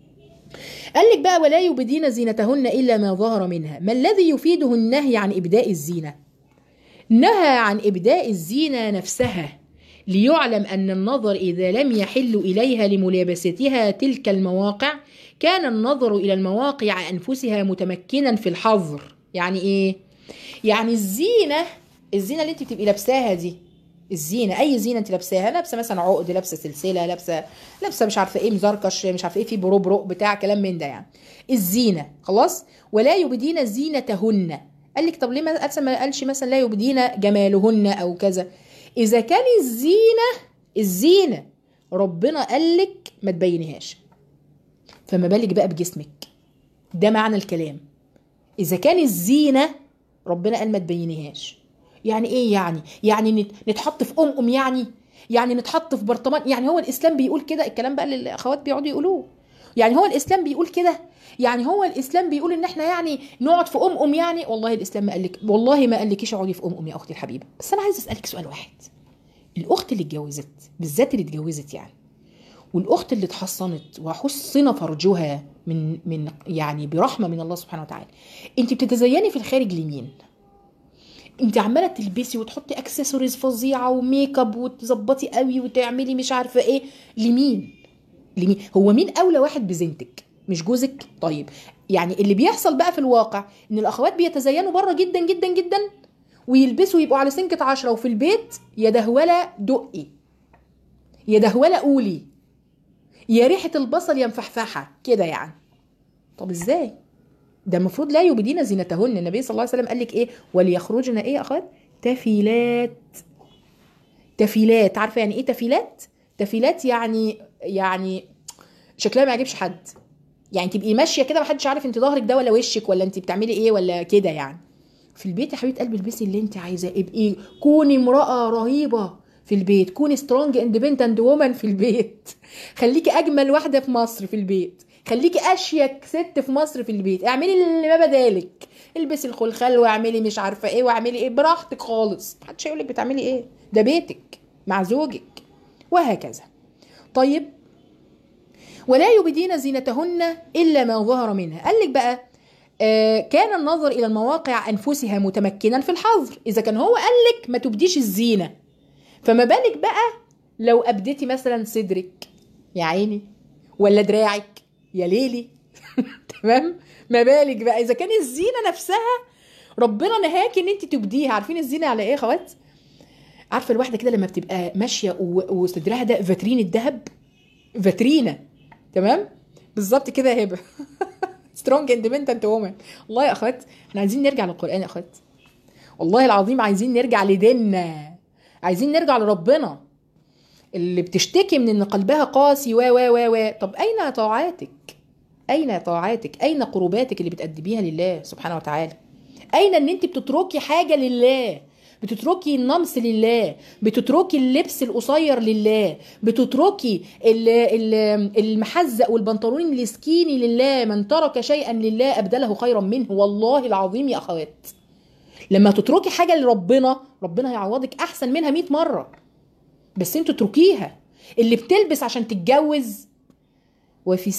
قال لك بقى ولا يبدين زينتهن الا ما ظهر منها. ما الذي يفيده النهي عن ابداء الزينه؟ نهى عن ابداء الزينه نفسها ليعلم أن النظر إذا لم يحل إليها لملابستها تلك المواقع كان النظر إلى المواقع أنفسها متمكنا في الحظر. يعني إيه؟ يعني الزينة الزينة اللي أنت بتبقي لابساها دي، الزينة أي زينة أنت لابساها، لابسة مثلا عقد، لابسة سلسلة، لابسة لابسة مش عارفة إيه، مزركش، مش عارفة إيه، في بروبرو بتاع كلام من ده يعني. الزينة خلاص. ولا يبدين زينتهن. قال لك طب ليه ما قالش مثلا لا يبدين جمالهن أو كذا؟ إذا كان الزينة الزينة ربنا قالك ما تبينيهاش، فما بالك بقى بجسمك. ده معنى الكلام. إذا كان الزينة ربنا قال ما تبينيهاش، يعني إيه يعني؟ يعني نتحط في أم أم يعني يعني نتحط في برطمان يعني؟ هو الإسلام بيقول كده؟ الكلام بقى اللي الأخوات بيقعدوا يقولوه، يعني هو الإسلام بيقول كده؟ يعني هو الإسلام بيقول إن إحنا يعني نقعد في أم أم يعني؟ والله الإسلام ما قالك، والله ما قالكيش اقعدي في أم أم يا أختي الحبيبة. بس أنا عايز أسألك سؤال واحد. الأخت اللي اتجوزت، بالذات اللي اتجوزت يعني، والأخت اللي اتحصنت وحصن فرجها من من يعني برحمة من الله سبحانه وتعالى، انت بتتزيني في الخارج لمين؟ انت عمالة تلبسي وتحطي اكسسوارز فظيعة وميك اب وتظبطي قوي وتعملي مش عارفة ايه، لمين؟ لمين؟ هو مين أولى واحد بزينتك؟ مش جوزك؟ طيب يعني اللي بيحصل بقى في الواقع ان الأخوات بيتزينوا بره جدا جدا جدا ويلبسوا يبقوا على سنكة عشرة، وفي البيت يا دهولة دقي، يا دهولة قولي، يا ريحة البصل يا مفحفحة كده يعني. طب ازاي؟ ده المفروض لا يبدين زينتهن. النبي صلى الله عليه وسلم قال لك ايه؟ وليخرجن ايه يا اخوات؟ تفيلات. تفيلات، عارفه يعني ايه تفيلات؟ تفيلات يعني يعني شكلها ما يعجبش حد، يعني تبقي ماشيه كده محدش عارف انت ظهرك ده ولا وشك ولا انت بتعملي ايه ولا كده يعني. في البيت يا حبيبه قلبي البسي اللي انت عايزاه، ابقي كوني امراه رهيبه في البيت، كوني سترونج اندبندنت وومن في البيت، خليكي اجمل واحده في مصر في البيت، خليكي اشيك ست في مصر في البيت، اعملي اللي ما بدالك، البسي الخلخال واعملي مش عارفه ايه واعملي ايه براحتك خالص، محدش هيقولك بتعملي ايه، ده بيتك مع زوجك وهكذا. طيب ولا يبدين زينتهن الا ما ظهر منها. قال لك بقى آه كان النظر الى المواقع انفسها متمكنا في الحظر. اذا كان هو قال لك ما تبديش الزينه، فما بالك بقى لو ابديتي مثلا صدرك يا عيني ولا دراعك يا ليلي تمام؟ ما بالك بقى اذا كان الزينه نفسها ربنا نهاكي ان انت تبديها. عارفين الزينه على ايه يا خوات؟ عارفه الواحده كده لما بتبقى ماشيه وصدرها ده فاترين الذهب، فاترينه، تمام بالظبط كده يا هبه سترونج اندبندنت وومن. والله يا اخوات احنا عايزين نرجع للقران يا اخوات، والله العظيم عايزين نرجع لديننا، عايزين نرجع لربنا. اللي بتشتكي من ان قلبها قاسي و و و و طب اين طاعاتك؟ اين طاعاتك؟ اين قرباتك اللي بتقدميها لله سبحانه وتعالى؟ اين ان انت بتتركي حاجه لله؟ بتتركي النمس لله، بتتركي اللبس القصير لله، بتتركي المحزق والبنطلون السكيني لله. من ترك شيئا لله ابدله خيرا منه. والله العظيم يا اخوات لما تتركي حاجه لربنا ربنا هيعوضك احسن منها مئة مره، بس انتوا تتركيها. اللي بتلبس عشان تتجوز، وفي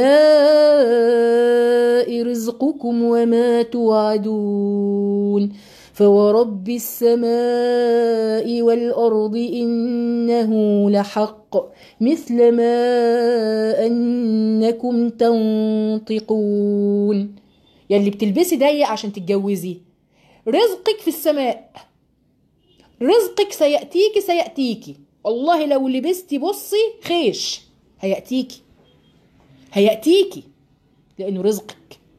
السماء رزقكم وما توعدون فورب السماء والأرض إنه لحق مثل ما أنكم تنطقون. يلي بتلبسي ضيق عشان تتجوزي، رزقك في السماء، رزقك سيأتيكي سيأتيكي. والله لو لبستي بصي خيش هيأتيكي هيأتيكي لأنه رزقك،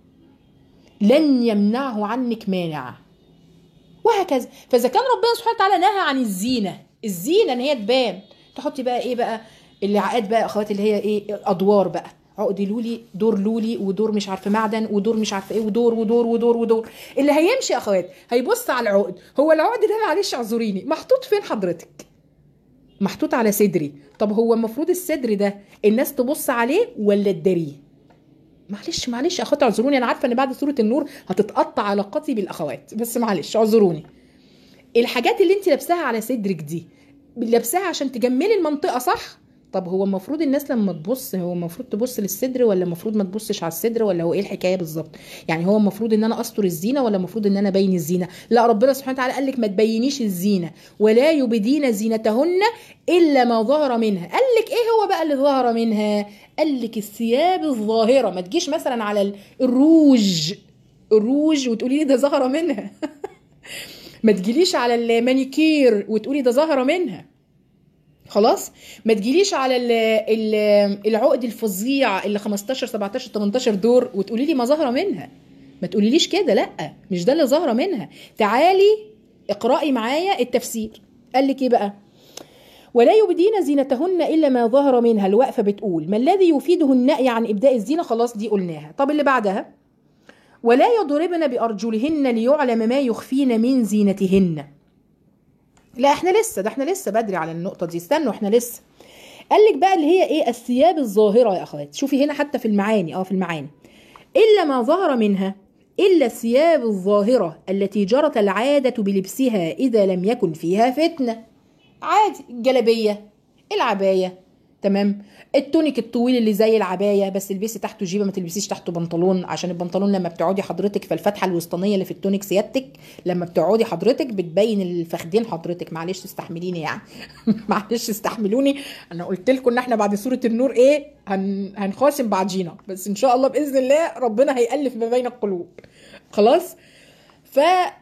لن يمنعه عنك مانع، وهكذا. فإذا كان ربنا سبحانه وتعالى نهى عن الزينة، الزينة إن هي تبان، تحطي بقى إيه بقى اللعقات بقى أخواتي اللي هي إيه الأدوار بقى، عقد لولي، دور لولي، ودور مش عارفه معدن، ودور مش عارفه ايه، ودور ودور ودور ودور. اللي هيمشي يا اخوات هيبص على العقد، هو العقد ده معلش اعذريني محطوط فين حضرتك؟ محطوط على صدري. طب هو المفروض الصدر ده الناس تبص عليه ولا تداريه؟ معلش معلش يا اخواتي اعذروني، انا عارفه ان بعد سوره النور هتتقطع علاقتي بالاخوات، بس معلش اعذروني. الحاجات اللي انت لابساها على صدرك دي لابساها عشان تجملي المنطقه صح؟ طب هو المفروض الناس لما تبص، هو المفروض تبص للصدر ولا المفروض ما تبصش على الصدر، ولا هو ايه الحكايه بالظبط؟ يعني هو المفروض ان انا استر الزينه ولا المفروض ان انا ابين الزينه؟ لا، ربنا سبحانه وتعالى قال لك ما تبينيش الزينه، ولا يبدين زينتهن الا ما ظهر منها. قال لك ايه هو بقى اللي ظهر منها؟ قال لك الثياب الظاهره. ما تجيش مثلا على الروج الروج وتقولي لي ده ظهر منها ما تجيليش على المانيكير وتقولي ده ظهر منها. خلاص، ما تجيليش على ال ال العقد الفظيع اللي خمستاشر سبعتاشر تمنتاشر دور وتقولي لي ما ظاهره منها. ما تقوليليش كده، لا مش ده اللي ظاهره منها. تعالي اقرأي معايا التفسير. قال لك ايه بقى؟ ولا يبدين زينتهن الا ما ظهر منها. الوقفه بتقول ما الذي يفيده النهي عن ابداء الزينه، خلاص دي قلناها. طب اللي بعدها ولا يضربن بارجلهن ليعلم ما يخفين من زينتهن. لا احنا لسه، ده احنا لسه بدري على النقطة دي، استنوا احنا لسه. قال لك بقى اللي هي ايه؟ الثياب الظاهرة يا اخوات. شوفي هنا حتى في المعاني، اه في المعاني الا ما ظهر منها، الا الثياب الظاهرة التي جرت العادة بلبسها اذا لم يكن فيها فتنة. عادي، الجلابية، العباية، تمام، التونيك الطويل اللي زي العبايه بس البسي تحته جيبه، ما تلبسيش تحته بنطلون، عشان البنطلون لما بتقعدي حضرتك فالفتحه الوسطانيه اللي في التونيك سيادتك لما بتقعدي حضرتك بتبين الفخدين حضرتك. معلش استحمليني يعني معلش استحملوني. انا قلت لكم ان احنا بعد سوره النور ايه هن... هنخاصم بعضينا، بس ان شاء الله باذن الله ربنا هيألف ما بين القلوب. خلاص. ف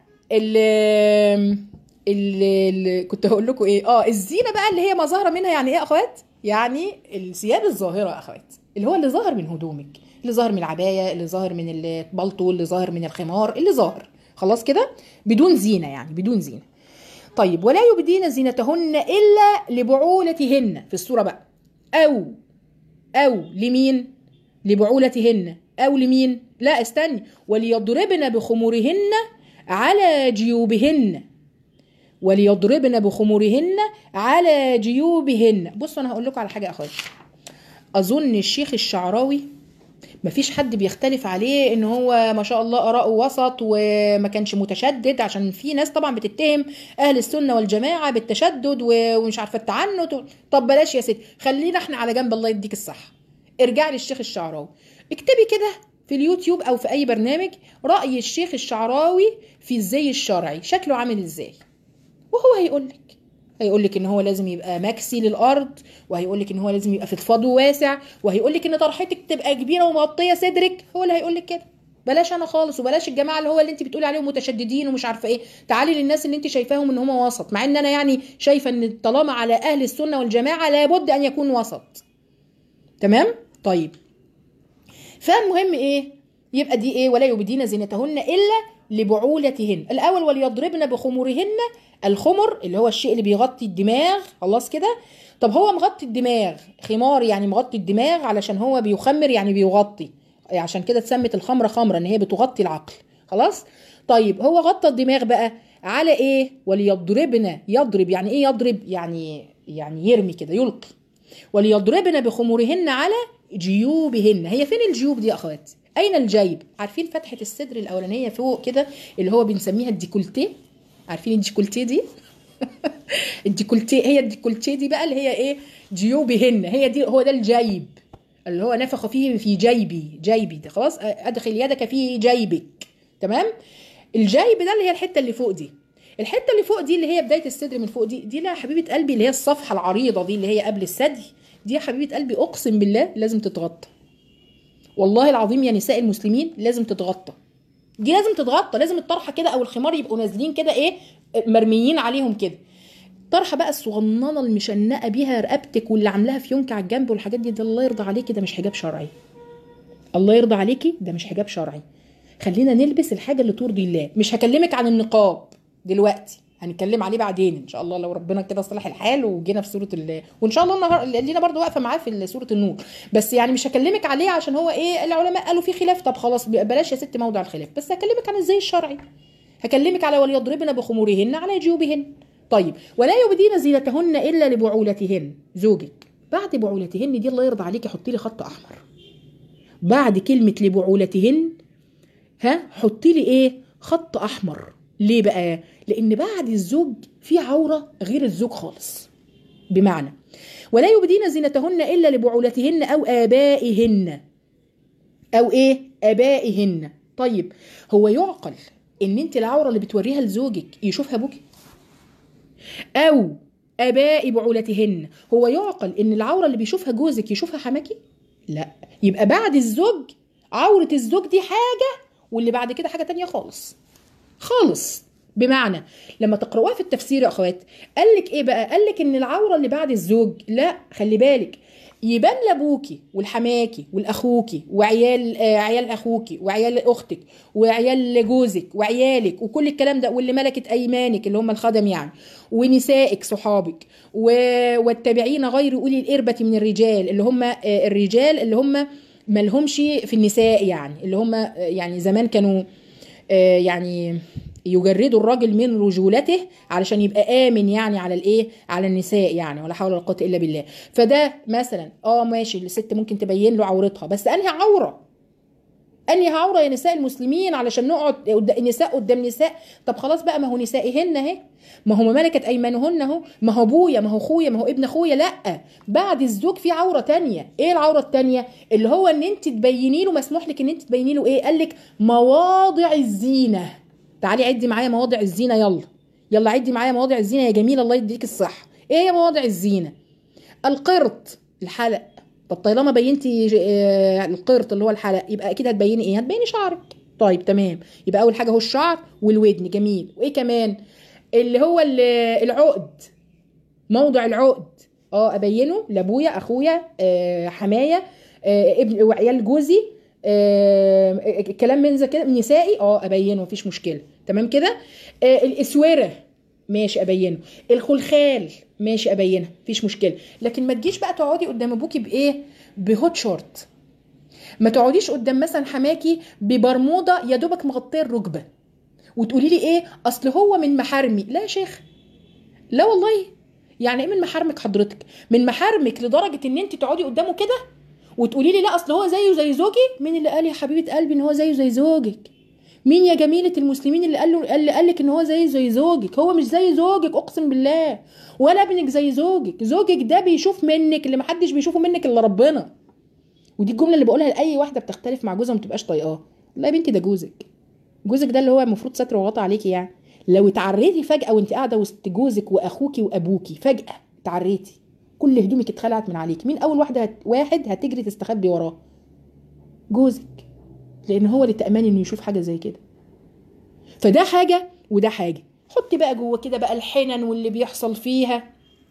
اللي... اللي كنت هقول لكم ايه، اه الزينه بقى اللي هي ما ظهر منها. يعني ايه يا اخوات؟ يعني الثياب الظاهره يا اخوات اللي هو اللي ظاهر من هدومك، اللي ظاهر من العبايه، اللي ظاهر من البلطو، اللي ظاهر من الخمار، اللي ظاهر خلاص كده بدون زينه، يعني بدون زينه. طيب ولا يبدين زينتهن الا لبعولتهن في السوره بقى، او او لمين؟ لبعولتهن او لمين؟ لا استني، وليضربن بخمورهن على جيوبهن، وليضربن بخمورهن على جيوبهن. بصوا انا هقول لكم على حاجه يا اخواتي، اظن الشيخ الشعراوي مفيش حد بيختلف عليه ان هو ما شاء الله اراءه وسط وما كانش متشدد، عشان في ناس طبعا بتتهم اهل السنه والجماعه بالتشدد ومش عارفه التعنت. طب بلاش يا ستي، خلينا احنا على جنب، الله يديك الصحه. ارجعي للشيخ الشعراوي، اكتبي كده في اليوتيوب او في اي برنامج راي الشيخ الشعراوي في الزي الشرعي شكله عامل ازاي، وهو هيقولك هيقولك ان هو لازم يبقى مكسي للارض، وهيقولك ان هو لازم يبقى فضفاض وواسع، وهيقولك ان طرحتك تبقى كبيره ومغطيه صدرك. هو اللي هيقولك كده، بلاش انا خالص، وبلاش الجماعه اللي هو اللي انت بتقولي عليهم متشددين ومش عارفه ايه. تعالي للناس اللي انت شايفاهم ان هم وسط، مع ان انا يعني شايفه ان طالما على اهل السنه والجماعه لابد ان يكون وسط. تمام؟ طيب فالمهم ايه؟ يبقى دي ايه؟ ولا يبدين زينتهن الا لبعولتهن. الاول وليضربن بخمورهن، الخمر اللي هو الشيء اللي بيغطي الدماغ، خلاص كده. طب هو مغطي الدماغ، خمار يعني مغطي الدماغ علشان هو بيخمر يعني بيغطي، عشان كده اتسمت الخمره خمره ان هي بتغطي العقل. خلاص. طيب هو غطى الدماغ بقى على ايه؟ وليضربن، يضرب يعني ايه يضرب؟ يعني يعني يرمي كده، يلقي. وليضربن بخمورهن على جيوبهن. هي فين الجيوب دي يا اخوات؟ اين الجيب؟ عارفين فتحه الصدر الاولانيه فوق كده اللي هو بنسميها الديكولتيه؟ عارفين الديكولتيه دي؟ الديكولتيه، هي الديكولتيه دي بقى اللي هي ايه؟ جيوبهن، هي دي، هو ده الجيب اللي هو نفخ فيه في جيبي، جيبي ده خلاص، ادخل يدك في جيبك. تمام؟ الجيب ده اللي هي الحته اللي فوق دي، الحته اللي فوق دي اللي هي بدايه الصدر من فوق دي، دي لا حبيبه قلبي اللي هي الصفحه العريضه دي اللي هي قبل الثدي، دي يا حبيبه قلبي اقسم بالله لازم تتغطى. والله العظيم يا نساء المسلمين لازم تتغطى، دي لازم تتغطى، لازم الطرحه كده او الخمار يبقوا نازلين كده ايه، مرميين عليهم كده. الطرحه بقى الصغننه المشنقه بيها رقبتك واللي عاملاها فيونكه على الجنب والحاجات دي، ده الله يرضى عليكي ده مش حجاب شرعي. الله يرضى عليكي ده مش حجاب شرعي. خلينا نلبس الحاجه اللي ترضي الله. مش هكلمك عن النقاب دلوقتي، هنتكلم عليه بعدين ان شاء الله لو ربنا كده صلح الحال وجينا في سوره الله، وان شاء الله النهار لينا برضو واقفه معاه في سوره النور. بس يعني مش هكلمك عليه عشان هو ايه العلماء قالوا فيه خلاف، طب خلاص بلاش يا ست موضع الخلاف، بس هكلمك عن الزي الشرعي. هكلمك على وليضربن بخمورهن على جيوبهن. طيب ولا يبدين زينتهن الا لبعولتهن. زوجك بعد بعولتهن دي الله يرضى عليكي حطي لي خط احمر بعد كلمه لبعولتهن، ها حطي لي ايه خط احمر. ليه بقى؟ لان بعد الزوج في عوره غير الزوج خالص. بمعنى ولا يبدين زينتهن الا لبعولتهن او ابائهن او ايه ابائهن. طيب هو يعقل ان انت العوره اللي بتوريها لزوجك يشوفها ابوكي او اباء بعولتهن؟ هو يعقل ان العوره اللي بيشوفها جوزك يشوفها حماكي؟ لا. يبقى بعد الزوج عوره الزوج دي حاجه واللي بعد كده حاجه تانية خالص خالص. بمعنى لما تقرأوها في التفسير يا اخوات قالك ايه بقى؟ قالك ان العوره اللي بعد الزوج، لا خلي بالك، يبان لابوكي والحماكي والاخوكي وعيال آه عيال اخوكي وعيال اختك وعيال جوزك وعيالك وكل الكلام ده، واللي ملكت ايمانك اللي هم الخدم يعني، ونسائك صحابك والتابعين غير اولي الاربه من الرجال اللي هم آه الرجال اللي هم مالهمش في النساء، يعني اللي هم آه يعني زمان كانوا آه يعني يجردوا الراجل من رجولته علشان يبقى آمن يعني على الايه على النساء يعني، ولا حول ولا قوه الا بالله. فده مثلا اه ماشي الست ممكن تبين له عورتها، بس انهي عوره؟ انهي عوره يا نساء المسلمين علشان نقعد نساء قدام نساء؟ طب خلاص بقى، ما هو نسائهن اهي، ما هو ملكت ايمانهن اهو، ما هو ابويا ما هو اخويا ما هو ابن اخويا. لا، بعد الزوج في عوره تانية. ايه العوره التانية؟ اللي هو ان انت تبيني له، مسموح لك ان انت تبيني له ايه؟ قال لك مواضع الزينه. تعالي عدي معايا مواضع الزينه، يلا يلا عدي معايا مواضع الزينه يا جميله الله يديك الصحه. ايه هي مواضع الزينه؟ القرط، الحلق. طب طالما بينتي القرط اللي هو الحلق يبقى اكيد هتبيني ايه؟ هتبيني شعرك. طيب تمام، يبقى اول حاجه هو الشعر والودن، جميل. وايه كمان؟ اللي هو العقد، موضع العقد اه ابينه لابويا اخويا آه حمايا آه ابن وعيال جوزي آه كلام من زي كده نسائي اه ابينه مفيش مشكله. تمام كده. آه الاسوره ماشي ابينه. الخلخال ماشي ابينها مفيش مشكله. لكن ما تجيش بقى تقعدي قدام ابوكي بايه؟ بهوت شورت. ما تقعديش قدام مثلا حماكي ببرموده يا دوبك مغطيه الركبه وتقولي لي ايه اصل هو من محارمي. لا يا شيخ، لا والله. يعني ايه من محارمك حضرتك؟ من محارمك لدرجه ان انت تقعدي قدامه كده وتقولي لي لا اصل هو زيه زي زوجي؟ مين اللي قال يا حبيبه قلبي ان هو زيه زي زوجك؟ مين يا جميله المسلمين اللي قال له اللي قال لك ان هو زي زي زوجك؟ هو مش زي زوجك اقسم بالله، ولا ابنك زي زوجك. زوجك ده بيشوف منك اللي محدش بيشوفه منك الا ربنا. ودي الجمله اللي بقولها لاي واحده بتختلف مع جوزها وما تبقاش طايقاه. والله يا بنتي ده جوزك. جوزك ده اللي هو المفروض ستر وغطى عليكي يعني. لو اتعريتي فجاه وانت قاعده وسط جوزك واخوكي وابوكي، فجاه اتعريتي كل هدومك اتخلعت من عليك، مين اول واحده هت... واحد هتجري تستخبي وراه؟ جوزك، لان هو اللي تأمني انه يشوف حاجه زي كده. فده حاجه وده حاجه. حطي بقى جوه كده بقى الحنن واللي بيحصل فيها،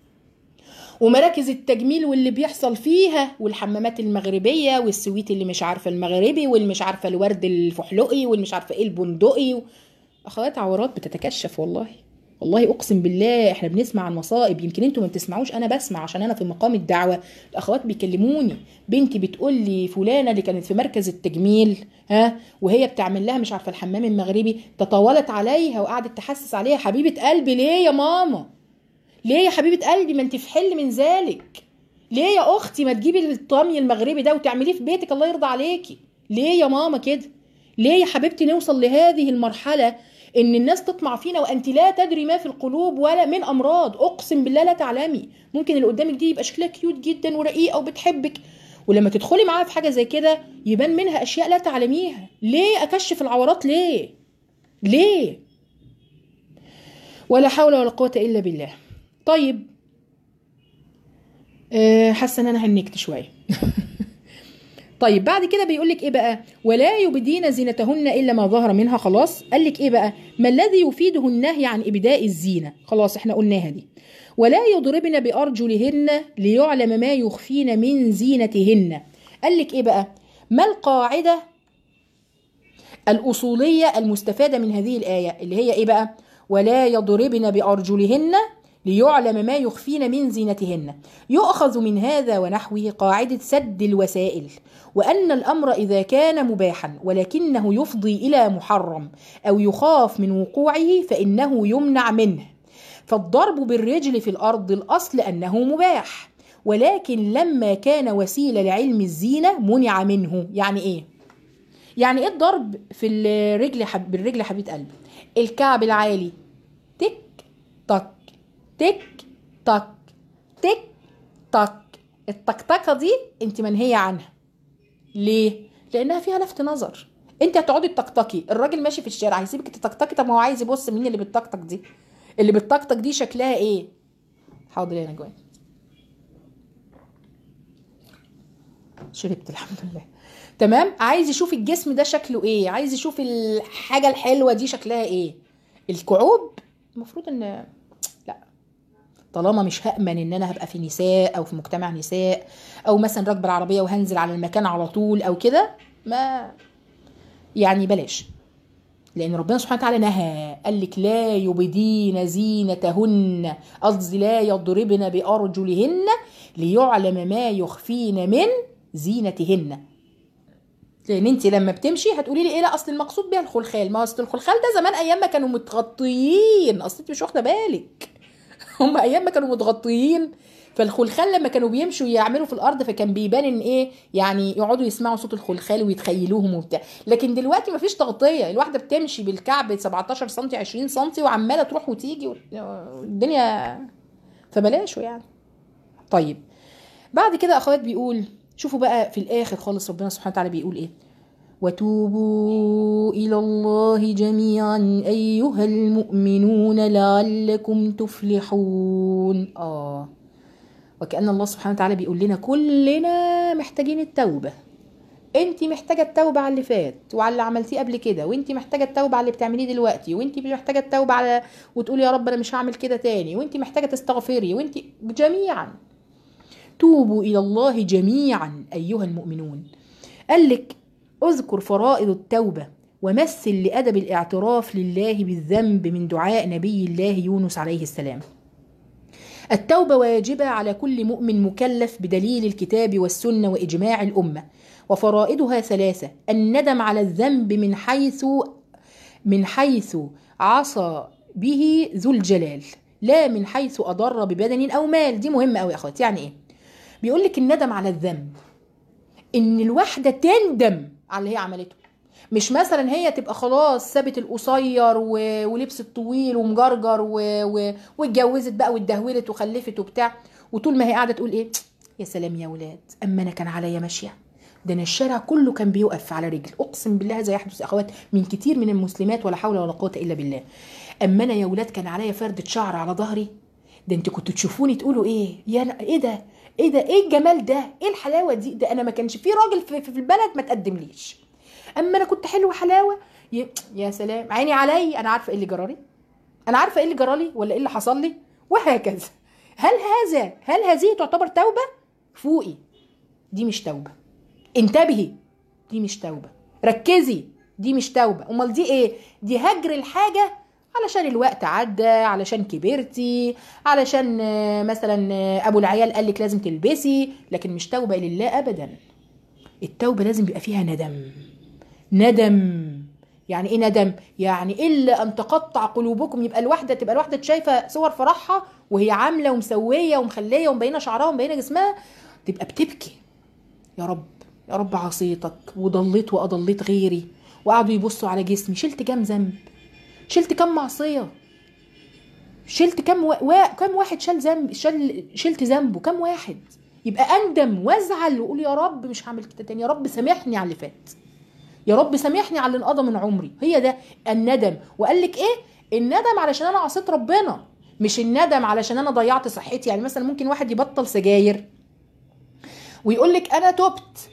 ومراكز التجميل واللي بيحصل فيها، والحمامات المغربيه والسويت اللي مش عارفه المغربي واللي مش عارفه الورد الفحلقي واللي مش عارفه ايه البندقي و... اخوات عورات بتتكشف والله. والله اقسم بالله احنا بنسمع عن مصائب يمكن انتوا ما بتسمعوش، انا بسمع عشان انا في مقام الدعوه. الاخوات بيكلموني، بنتي بتقول لي فلانه اللي كانت في مركز التجميل ها وهي بتعمل لها مش عارفه الحمام المغربي، تطاولت عليها وقعدت تحسس عليها. حبيبه قلبي ليه يا ماما؟ ليه يا حبيبه قلبي؟ ما انت في حل من ذلك. ليه يا اختي ما تجيبي الطمي المغربي ده وتعمليه في بيتك الله يرضى عليكي؟ ليه يا ماما كده؟ ليه يا حبيبتي نوصل لهذه المرحله ان الناس تطمع فينا وانت لا تدري ما في القلوب ولا من امراض؟ اقسم بالله لا تعلمي. ممكن اللي قدامك دي يبقى شكلها كيوت جدا ورقيقه وبتحبك، ولما تدخلي معاها في حاجه زي كده يبان منها اشياء لا تعلميها. ليه اكشف العورات؟ ليه ليه ولا حول ولا قوه الا بالله. طيب أه حاسه ان انا هنكت شويه طيب بعد كده بيقول لك ايه بقى؟ ولا يبدين زينتهن الا ما ظهر منها. خلاص قال لك ايه بقى؟ ما الذي يفيده النهي عن ابداء الزينه؟ خلاص احنا قلناها دي. ولا يضربن بارجلهن ليعلم ما يخفين من زينتهن. قال لك ايه بقى؟ ما القاعده الاصوليه المستفاده من هذه الايه اللي هي ايه بقى؟ ولا يضربن بارجلهن ليعلم ما يخفين من زينتهن. يؤخذ من هذا ونحوه قاعدة سد الوسائل، وأن الأمر إذا كان مباحا ولكنه يفضي إلى محرم أو يخاف من وقوعه فإنه يمنع منه. فالضرب بالرجل في الأرض الأصل أنه مباح، ولكن لما كان وسيلة لعلم الزينة منع منه. يعني إيه؟ يعني إيه الضرب في الرجل حب... بالرجل حبيبة قلبي؟ الكعب العالي تك تك تك تك تك تك. التكتكه دي انت منهيه عنها. ليه؟ لانها فيها لفت نظر. انت هتقعدي تتكتكي، الراجل ماشي في الشارع هيسيبك تتكتكي؟ طب ما هو عايز يبص مين اللي بتتكتك دي، اللي بتتكتك دي شكلها ايه. حاضر يا نجوان، شربت الحمد لله. تمام. عايز يشوف الجسم ده شكله ايه، عايز يشوف الحاجه الحلوه دي شكلها ايه. الكعوب المفروض ان لا، طالما مش هأمن ان انا هبقى في نساء او في مجتمع نساء او مثلا راكبه العربيه وهنزل على المكان على طول او كده، ما يعني بلاش. لان ربنا سبحانه وتعالى نهى، قال لك لا يبدين زينتهن، قصدي لا يضربن بارجلهن ليعلم ما يخفين من زينتهن. لان انت لما بتمشي هتقولي لي ايه؟ لا اصل المقصود بيها الخلخال. ما اصل الخلخال ده زمان ايام ما كانوا متغطيين، اصل انت مش واخده بالك. هم ايام ما كانوا متغطيين، فالخلخال لما كانوا بيمشوا يعملوا في الارض فكان بيبان ان ايه يعني، يقعدوا يسمعوا صوت الخلخال ويتخيلوهم وبتاع. لكن دلوقتي مفيش تغطيه، الواحده بتمشي بالكعب سبعتاشر سنتي عشرين سنتي وعماله تروح وتيجي والدنيا، فبلاشوا يعني. طيب بعد كده اخوات بيقول، شوفوا بقى في الاخر خالص ربنا سبحانه وتعالى بيقول ايه؟ وتوبوا إلى الله جميعا أيها المؤمنون لعلكم تفلحون. آه وكأن الله سبحانه وتعالى بيقول لنا كلنا محتاجين التوبة. انت محتاجة التوبة على اللي فات وعلى اللي عملتيه قبل كده، وانت محتاجة التوبة على اللي بتعمليه دلوقتي، وانت محتاجة التوبة على وتقولي يا رب انا مش هعمل كده تاني، وانت محتاجة تستغفري، وانت جميعا. توبوا إلى الله جميعا أيها المؤمنون. قال لك اذكر فرائض التوبة ومثل لأدب الاعتراف لله بالذنب من دعاء نبي الله يونس عليه السلام. التوبة واجبة على كل مؤمن مكلف بدليل الكتاب والسنة وإجماع الأمة، وفرائضها ثلاثة: الندم على الذنب من حيث من حيث عصى به ذو الجلال، لا من حيث أضر ببدن أو مال. دي مهمة أوي يا أخواتي. يعني إيه؟ بيقول لك الندم على الذنب إن الواحدة تندم على اللي هي عملته، مش مثلا هي تبقى خلاص سابت القصير ولبس الطويل ومجرجر واتجوزت بقى واتدهولت وخلفت وبتاع، وطول ما هي قاعده تقول ايه يا سلام يا ولاد، اما انا كان عليا ماشيه، ده انا الشارع كله كان بيوقف على رجل. اقسم بالله هذا يحدث اخوات من كتير من المسلمات، ولا حول ولا قوه الا بالله. اما انا يا ولاد كان عليا فردة شعر على ظهري، ده انتوا كنتوا تشوفوني تقولوا ايه يا ايه ده ايه ده ايه الجمال ده ايه الحلاوه دي، ده انا ما كانش في راجل في, في البلد ما تقدمليش، اما انا كنت حلوه حلاوه. يا سلام عيني علي، انا عارفه ايه اللي جرالي، انا عارفه ايه اللي جرالي ولا ايه اللي حصل لي، وهكذا. هل هذا هل هذه تعتبر توبه؟ فوقي، دي مش توبه. انتبهي، دي مش توبه. ركزي، دي مش توبه. امال دي ايه؟ دي هجر الحاجه علشان الوقت عدى، علشان كبرتي، علشان مثلا ابو العيال قال لك لازم تلبسي، لكن مش توبه لله ابدا. التوبه لازم يبقى فيها ندم. ندم يعني ايه ندم؟ يعني الا ان تقطع قلوبكم. يبقى الواحده تبقى الواحده شايفه صور فرحها وهي عامله ومسويه ومخليه ومبينه شعرها ومبينه جسمها، تبقى بتبكي، يا رب يا رب عصيتك وضليت واضليت غيري، وقعدوا يبصوا على جسمي، شلت كام ذنب، شلت كام معصيه، شلت كام و... و... كام واحد شال ذنب، شل... شلت ذنبه كام واحد. يبقى اندم وازعل واقول يا رب مش هعمل كده تاني، يا رب سامحني على اللي فات، يا رب سامحني على اللي انقضى من عمري. هي ده الندم. وقال لك ايه؟ الندم علشان انا عصيت ربنا، مش الندم علشان انا ضيعت صحتي. يعني مثلا ممكن واحد يبطل سجاير ويقول لك انا تبت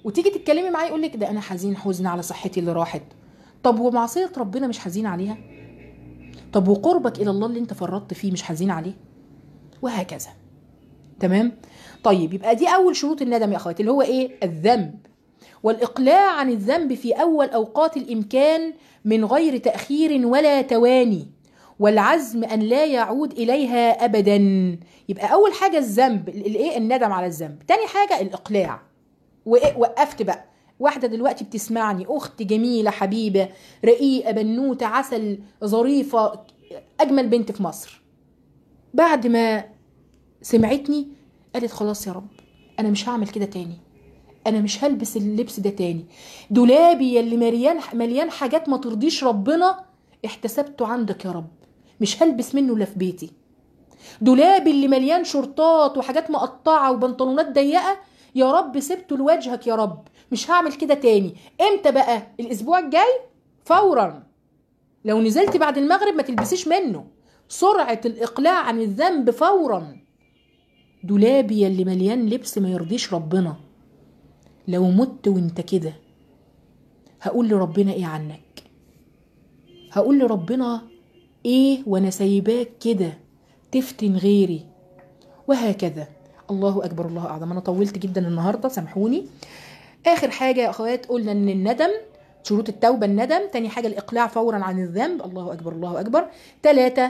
وتيجي تتكلمي معاه يقول لك ده انا حزين حزن على صحتي اللي راحت. طب ومعصيه ربنا مش حزين عليها؟ طب وقربك الى الله اللي انت فرطت فيه مش حزين عليه؟ وهكذا. تمام. طيب يبقى دي اول شروط الندم يا اخواتي، اللي هو ايه؟ الذنب والاقلاع عن الذنب في اول اوقات الامكان من غير تاخير ولا تواني، والعزم ان لا يعود اليها ابدا. يبقى اول حاجه الذنب، الايه؟ الندم على الذنب. تاني حاجه الاقلاع. وقفت بقى. واحده دلوقتي بتسمعني، اخت جميله حبيبه رقيقه بنوته عسل ظريفه اجمل بنت في مصر، بعد ما سمعتني قالت خلاص يا رب انا مش هعمل كده تاني، انا مش هلبس اللبس ده تاني، دولابي يلي مليان مليان حاجات ما ترضيش ربنا احتسبته عندك يا رب، مش هلبس منه الا في بيتي. دولابي اللي مليان شورتات وحاجات مقطعه وبنطلونات ضيقه يا رب سبته لوجهك يا رب، مش هعمل كده تاني. امتى بقى؟ الاسبوع الجاي فورا. لو نزلت بعد المغرب ما تلبسيش منه. سرعه الاقلاع عن الذنب فورا. دولابي يلي مليان لبس ما يرضيش ربنا، لو مت وانت كده هقول لربنا ايه عنك؟ هقول لربنا ايه وانا سايباك كده تفتن غيري؟ وهكذا. الله اكبر الله اعظم. انا طولت جدا النهارده سامحوني. اخر حاجه يا اخوات قلنا ان الندم، شروط التوبه الندم. تاني حاجه الاقلاع فورا عن الذنب. الله اكبر الله اكبر. ثلاثة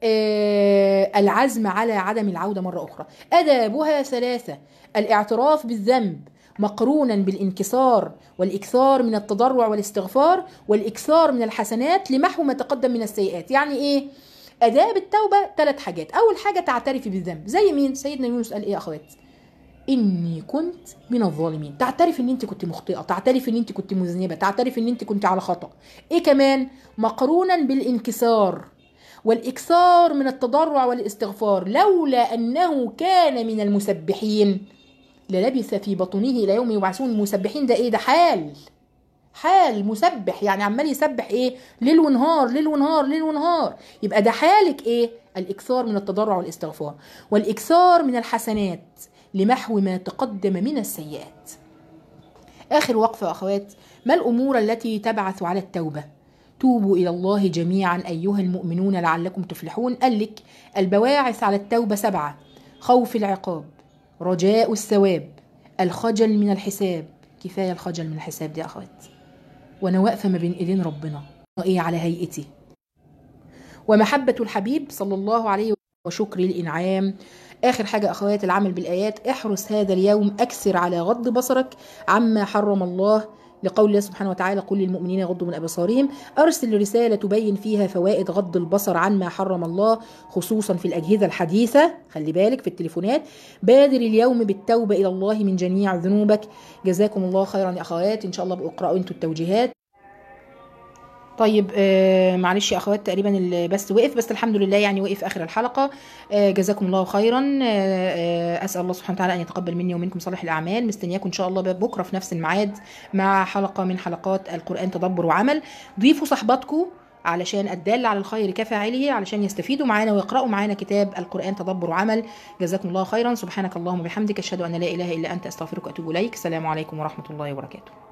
آه العزم على عدم العوده مره اخرى. ادابها ثلاثه: الاعتراف بالذنب مقرونا بالانكسار والاكثار من التضرع والاستغفار والاكثار من الحسنات لمحو ما تقدم من السيئات. يعني ايه آداب التوبة؟ ثلاث حاجات. أول حاجة تعترفي بالذنب. زي مين؟ سيدنا يونس قال إيه يا أخوات؟ إني كنت من الظالمين. تعترف إن أنت كنت مخطئة، تعترف إن أنت كنت مذنبة، تعترف إن أنت كنت على خطأ. إيه كمان؟ مقرونا بالانكسار والإكثار من التضرع والاستغفار. لولا أنه كان من المسبحين للبث في بطنه إلى يوم يبعثون. المسبحين ده إيه؟ ده حال حال مسبح، يعني عمال يسبح ايه؟ ليل ونهار ليل ونهار ليل ونهار. يبقى ده حالك ايه؟ الاكثار من التضرع والاستغفار والاكثار من الحسنات لمحو ما تقدم من السيئات. اخر وقفه يا اخوات: ما الامور التي تبعث على التوبه؟ توبوا الى الله جميعا ايها المؤمنون لعلكم تفلحون. قال لك البواعث على التوبه سبعه: خوف العقاب، رجاء الثواب، الخجل من الحساب. كفايه الخجل من الحساب دي يا اخوات، وانا واقفه ما بين ايدين ربنا ايه على هيئتي، ومحبه الحبيب صلى الله عليه وسلم، وشكر الانعام. اخر حاجه اخوات العمل بالايات. احرص هذا اليوم، اكثر على غض بصرك عما حرم الله، لقول الله سبحانه وتعالى: قل للمؤمنين يغضوا من ابصارهم. ارسل رساله تبين فيها فوائد غض البصر عما حرم الله، خصوصا في الاجهزه الحديثه، خلي بالك في التليفونات. بادر اليوم بالتوبه الى الله من جميع ذنوبك. جزاكم الله خيرا يا اخوات. ان شاء الله بقرأوا انتوا التوجيهات. طيب آه معلش يا اخوات تقريبا البث وقف، بس الحمد لله يعني وقف اخر الحلقه. آه جزاكم الله خيرا. آه آه اسال الله سبحانه وتعالى ان يتقبل مني ومنكم صالح الاعمال. مستنياكم ان شاء الله بكره في نفس الميعاد مع حلقه من حلقات القران تدبر وعمل. ضيفوا صحباتكم علشان الدال على الخير كفاعله، علشان يستفيدوا معانا ويقرأوا معانا كتاب القرآن تدبر وعمل. جزاكم الله خيرا. سبحانك اللهم وبحمدك، اشهد ان لا اله الا انت، استغفرك واتوب اليك. السلام عليكم ورحمه الله وبركاته.